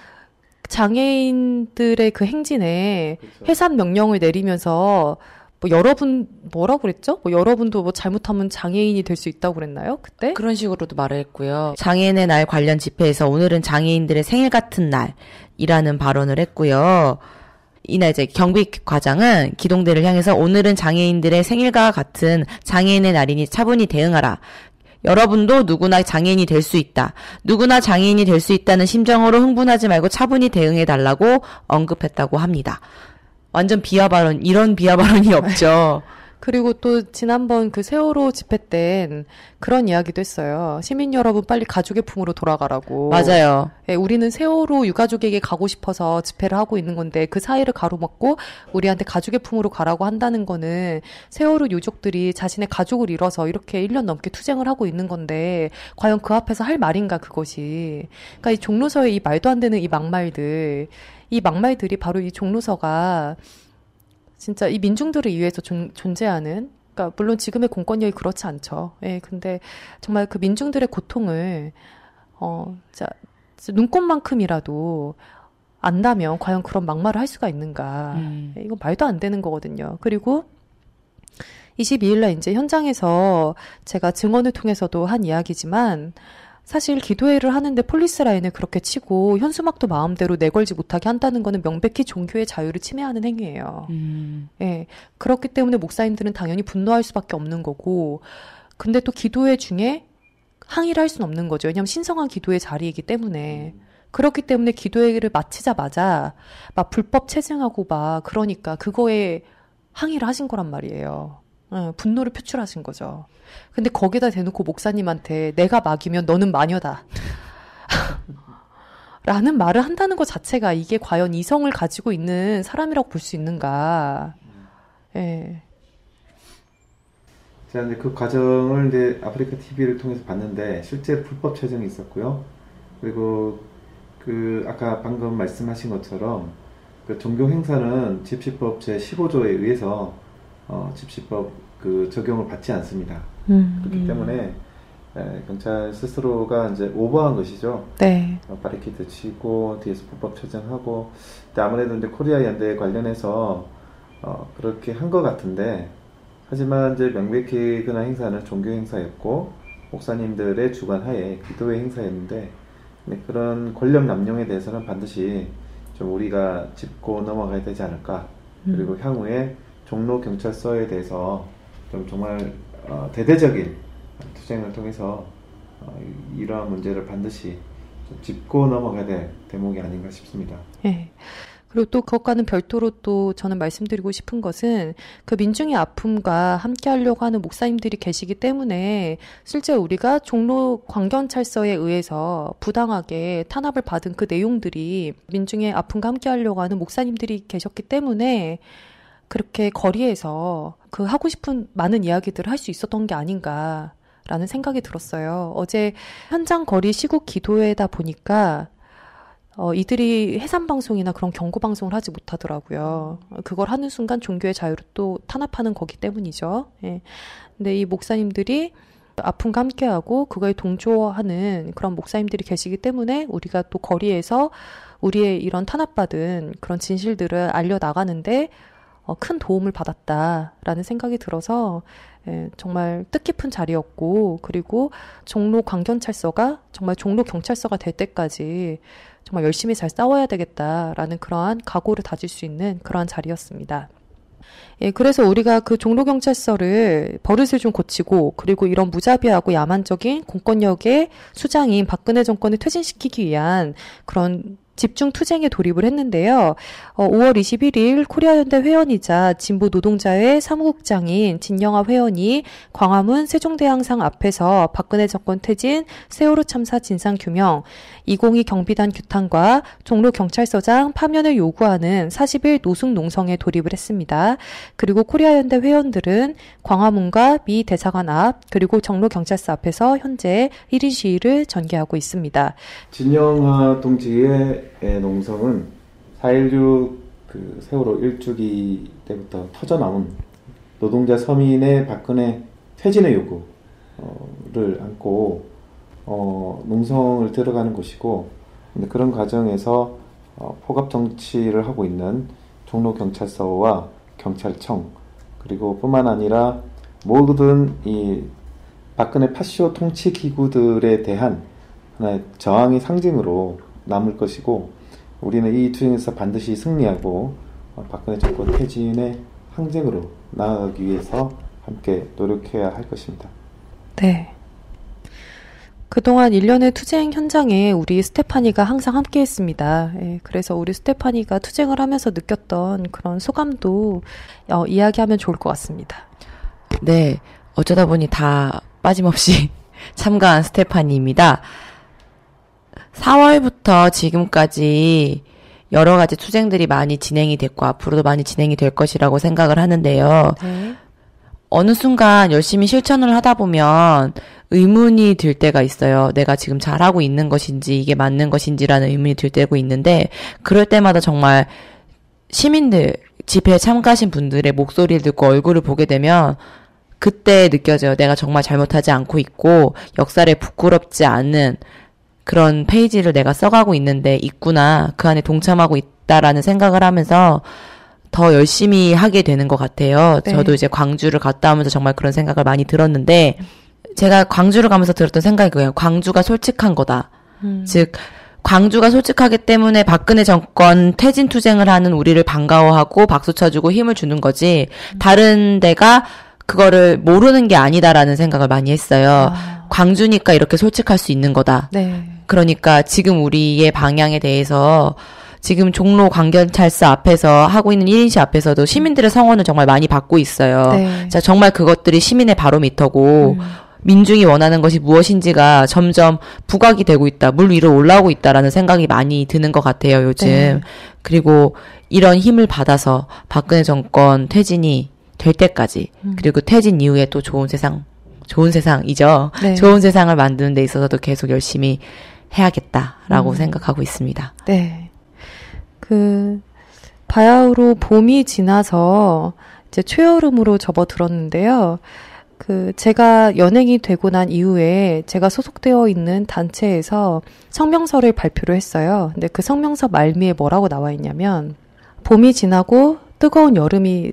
장애인들의 그 행진에 그렇죠. 해산 명령을 내리면서 뭐 여러분 뭐라고 그랬죠? 뭐 여러분도 뭐 잘못하면 장애인이 될 수 있다고 그랬나요? 그때? 그런 식으로도 말을 했고요. 장애인의 날 관련 집회에서 오늘은 장애인들의 생일 같은 날이라는 발언을 했고요. 이날 이제 경비 과장은 기동대를 향해서 오늘은 장애인들의 생일과 같은 장애인의 날이니 차분히 대응하라. 여러분도 누구나 장애인이 될 수 있다. 누구나 장애인이 될 수 있다는 심정으로 흥분하지 말고 차분히 대응해달라고 언급했다고 합니다. 완전 비하 발언, 이런 비하 발언이 없죠. 그리고 또 지난번 그 세월호 집회 땐 그런 이야기도 했어요. 시민 여러분 빨리 가족의 품으로 돌아가라고. 맞아요. 예, 우리는 세월호 유가족에게 가고 싶어서 집회를 하고 있는 건데 그 사이를 가로막고 우리한테 가족의 품으로 가라고 한다는 거는 세월호 유족들이 자신의 가족을 잃어서 이렇게 일 년 넘게 투쟁을 하고 있는 건데 과연 그 앞에서 할 말인가 그것이. 그러니까 이 종로서의 이 말도 안 되는 이 막말들, 이 막말들이 바로 이 종로서가 진짜 이 민중들을 위해서 존, 존재하는, 그러니까 물론 지금의 공권력이 그렇지 않죠. 예, 근데 정말 그 민중들의 고통을 어, 자, 눈꽃만큼이라도 안다면 과연 그런 막말을 할 수가 있는가? 음. 예, 이거 말도 안 되는 거거든요. 그리고 이십이 일날 이제 현장에서 제가 증언을 통해서도 한 이야기지만. 사실 기도회를 하는데 폴리스 라인을 그렇게 치고 현수막도 마음대로 내걸지 못하게 한다는 거는 명백히 종교의 자유를 침해하는 행위예요. 음. 예, 그렇기 때문에 목사님들은 당연히 분노할 수밖에 없는 거고, 근데 또 기도회 중에 항의를 할 수는 없는 거죠. 왜냐하면 신성한 기도회 자리이기 때문에. 그렇기 때문에 기도회를 마치자마자 막 불법 체증하고 막 그러니까 그거에 항의를 하신 거란 말이에요. 예, 분노를 표출하신 거죠. 근데 거기다 대놓고 목사님한테 내가 마귀면 너는 마녀다. 라는 말을 한다는 것 자체가 이게 과연 이성을 가지고 있는 사람이라고 볼 수 있는가. 예. 제가 이제 그 과정을 이제 아프리카 티비를 통해서 봤는데 실제 불법 체증이 있었고요. 그리고 그 아까 방금 말씀하신 것처럼 그 종교 행사는 집시법 제십오조에 의해서 어, 집시법 그 적용을 받지 않습니다. 음, 그렇기 음. 때문에 에, 경찰 스스로가 이제 오버한 것이죠. 네. 어, 바리케이트 치고 뒤에서 불법 체증하고, 근데 아무래도 이제 코리아 연대 관련해서 어, 그렇게 한 것 같은데, 하지만 이제 명백히 그날 행사는 종교 행사였고 목사님들의 주관하에 기도회 행사였는데, 그런 권력 남용에 대해서는 반드시 좀 우리가 짚고 넘어가야 되지 않을까. 음. 그리고 향후에 종로 경찰서에 대해서 좀 정말 어, 대대적인 투쟁을 통해서 어, 이러한 문제를 반드시 좀 짚고 넘어가야 될 대목이 아닌가 싶습니다. 네. 그리고 또 그것과는 별도로 또 저는 말씀드리고 싶은 것은 그 민중의 아픔과 함께 하려고 하는 목사님들이 계시기 때문에 실제 우리가 종로 광경찰서에 의해서 부당하게 탄압을 받은 그 내용들이 민중의 아픔과 함께 하려고 하는 목사님들이 계셨기 때문에 그렇게 거리에서 그 하고 싶은 많은 이야기들을 할 수 있었던 게 아닌가라는 생각이 들었어요. 어제 현장 거리 시국 기도회다 보니까 어, 이들이 해산방송이나 그런 경고방송을 하지 못하더라고요. 그걸 하는 순간 종교의 자유를 또 탄압하는 거기 때문이죠. 예. 근데 이 목사님들이 아픔과 함께하고 그거에 동조하는 그런 목사님들이 계시기 때문에 우리가 또 거리에서 우리의 이런 탄압받은 그런 진실들을 알려나가는데 어, 큰 도움을 받았다라는 생각이 들어서 예, 정말 뜻깊은 자리였고, 그리고 종로 광경찰서가 정말 종로 경찰서가 될 때까지 정말 열심히 잘 싸워야 되겠다라는 그러한 각오를 다질 수 있는 그러한 자리였습니다. 예, 그래서 우리가 그 종로경찰서를 버릇을 좀 고치고, 그리고 이런 무자비하고 야만적인 공권력의 수장인 박근혜 정권을 퇴진시키기 위한 그런 집중 투쟁에 돌입을 했는데요. 어, 오월 이십일일 코리아연대 회원이자 진보 노동자회 사무국장인 진영아 회원이 광화문 세종대왕상 앞에서 박근혜 정권 퇴진, 세월호 참사 진상규명, 이공이 경비단 규탄과 종로경찰서장 파면을 요구하는 사십일 노숙 농성에 돌입을 했습니다. 그리고 코리아연대 회원들은 광화문과 미 대사관 앞, 그리고 종로경찰서 앞에서 현재 일 인 시위를 전개하고 있습니다. 진영아 동지의 농성은 사 일육 그 세월호 일주기 때부터 터져나온 노동자 서민의 박근혜 퇴진의 요구를 안고 어, 농성을 들어가는 곳이고, 근데 그런 과정에서 어, 포갑 정치를 하고 있는 종로경찰서와 경찰청, 그리고 뿐만 아니라 모든 이 박근혜 파시오 통치 기구들에 대한 하나의 저항의 상징으로 남을 것이고, 우리는 이 투쟁에서 반드시 승리하고 어, 박근혜 정권 퇴진의 항쟁으로 나아가기 위해서 함께 노력해야 할 것입니다. 네. 그동안 일련의 투쟁 현장에 우리 스테파니가 항상 함께 했습니다. 예, 그래서 우리 스테파니가 투쟁을 하면서 느꼈던 그런 소감도 어, 이야기하면 좋을 것 같습니다. 네. 어쩌다 보니 다 빠짐없이 참가한 스테파니입니다. 사월부터 지금까지 여러 가지 투쟁들이 많이 진행이 됐고 앞으로도 많이 진행이 될 것이라고 생각을 하는데요. 네. 어느 순간 열심히 실천을 하다 보면 의문이 들 때가 있어요. 내가 지금 잘하고 있는 것인지 이게 맞는 것인지라는 의문이 들 때고 있는데, 그럴 때마다 정말 시민들, 집회에 참가하신 분들의 목소리를 듣고 얼굴을 보게 되면 그때 느껴져요. 내가 정말 잘못하지 않고 있고 역사를 부끄럽지 않은 그런 페이지를 내가 써가고 있는데 있구나, 그 안에 동참하고 있다라는 생각을 하면서 더 열심히 하게 되는 것 같아요. 네. 저도 이제 광주를 갔다 오면서 정말 그런 생각을 많이 들었는데, 제가 광주를 가면서 들었던 생각이 그거예요. 광주가 솔직한 거다. 음. 즉 광주가 솔직하기 때문에 박근혜 정권 퇴진 투쟁을 하는 우리를 반가워하고 박수 쳐주고 힘을 주는 거지, 음. 다른 데가 그거를 모르는 게 아니다라는 생각을 많이 했어요. 아. 광주니까 이렇게 솔직할 수 있는 거다. 네. 그러니까 지금 우리의 방향에 대해서 지금 종로 광경찰서 앞에서 하고 있는 일 인시 앞에서도 시민들의 성원을 정말 많이 받고 있어요. 네. 자, 정말 그것들이 시민의 바로미터고, 음. 민중이 원하는 것이 무엇인지가 점점 부각이 되고 있다, 물 위로 올라오고 있다라는 생각이 많이 드는 것 같아요, 요즘. 네. 그리고 이런 힘을 받아서 박근혜 정권 퇴진이 될 때까지, 음. 그리고 퇴진 이후에 또 좋은 세상, 좋은 세상이죠. 네. 좋은 세상을 만드는 데 있어서도 계속 열심히 해야겠다라고 음. 생각하고 있습니다. 네. 그 바야흐로 봄이 지나서 이제 초여름으로 접어들었는데요. 그 제가 연행이 되고 난 이후에 제가 소속되어 있는 단체에서 성명서를 발표를 했어요. 근데 그 성명서 말미에 뭐라고 나와 있냐면, 봄이 지나고 뜨거운 여름이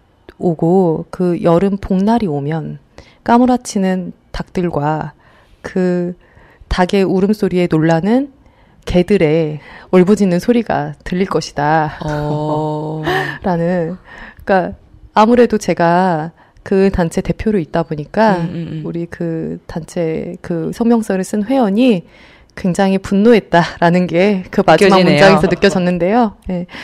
오고 그 여름 복날이 오면 까무라치는 닭들과 그 닭의 울음소리에 놀라는 개들의 울부짖는 소리가 들릴 것이다. 어... 라는, 그러니까 아무래도 제가 그 단체 대표로 있다 보니까 음, 음, 음. 우리 그 단체 그 성명서를 쓴 회원이 굉장히 분노했다라는 게 그 마지막 느껴지네요. 문장에서 느껴졌는데요. 네.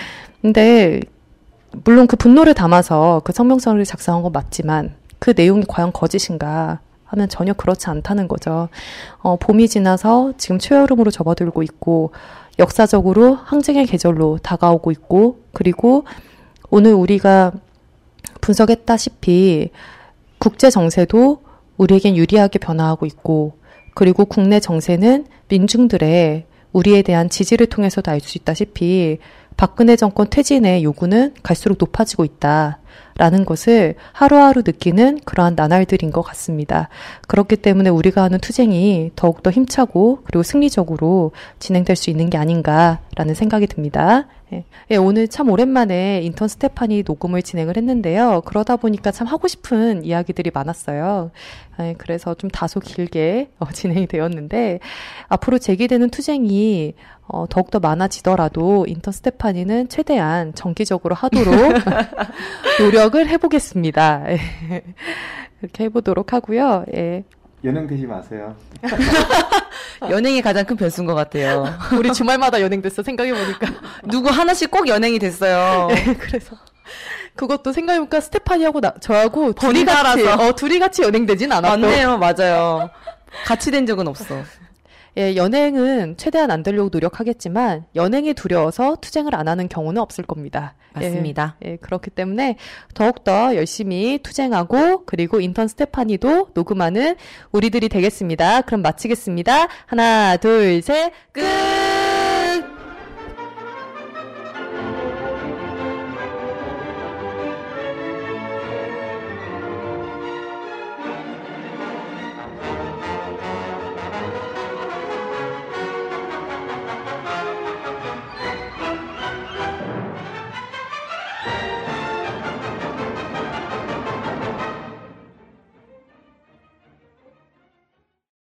근데 물론 그 분노를 담아서 그 성명서를 작성한 건 맞지만 그 내용이 과연 거짓인가 하면 전혀 그렇지 않다는 거죠. 어, 봄이 지나서 지금 초여름으로 접어들고 있고 역사적으로 항쟁의 계절로 다가오고 있고 그리고 오늘 우리가 분석했다시피 국제 정세도 우리에겐 유리하게 변화하고 있고 그리고 국내 정세는 민중들의 우리에 대한 지지를 통해서도 알 수 있다시피 박근혜 정권 퇴진의 요구는 갈수록 높아지고 있다라는 것을 하루하루 느끼는 그러한 나날들인 것 같습니다. 그렇기 때문에 우리가 하는 투쟁이 더욱더 힘차고 그리고 승리적으로 진행될 수 있는 게 아닌가라는 생각이 듭니다. 예. 예, 오늘 참 오랜만에 인턴 스테파니 녹음을 진행을 했는데요. 그러다 보니까 참 하고 싶은 이야기들이 많았어요. 예, 그래서 좀 다소 길게 어, 진행이 되었는데 앞으로 제기되는 투쟁이 어, 더욱더 많아지더라도 인턴 스테파니는 최대한 정기적으로 하도록 노력을 해보겠습니다. 예. 그렇게 해보도록 하고요. 예. 연행되지 마세요. 연행이 가장 큰 변수인 것 같아요. 우리 주말마다 연행됐어, 생각해보니까. 누구 하나씩 꼭 연행이 됐어요. 예, 그래서. 그것도 생각해보니까 스테파니하고 나, 저하고 둘이 같이, 번갈아서. 어, 둘이 같이 연행되진 않았고. 맞네요, 맞아요. 같이 된 적은 없어. 예, 연행은 최대한 안 되려고 노력하겠지만 연행이 두려워서 투쟁을 안 하는 경우는 없을 겁니다. 맞습니다. 예, 예, 그렇기 때문에 더욱더 열심히 투쟁하고 그리고 인턴 스테파니도 녹음하는 우리들이 되겠습니다. 그럼 마치겠습니다. 하나, 둘, 셋, 끝!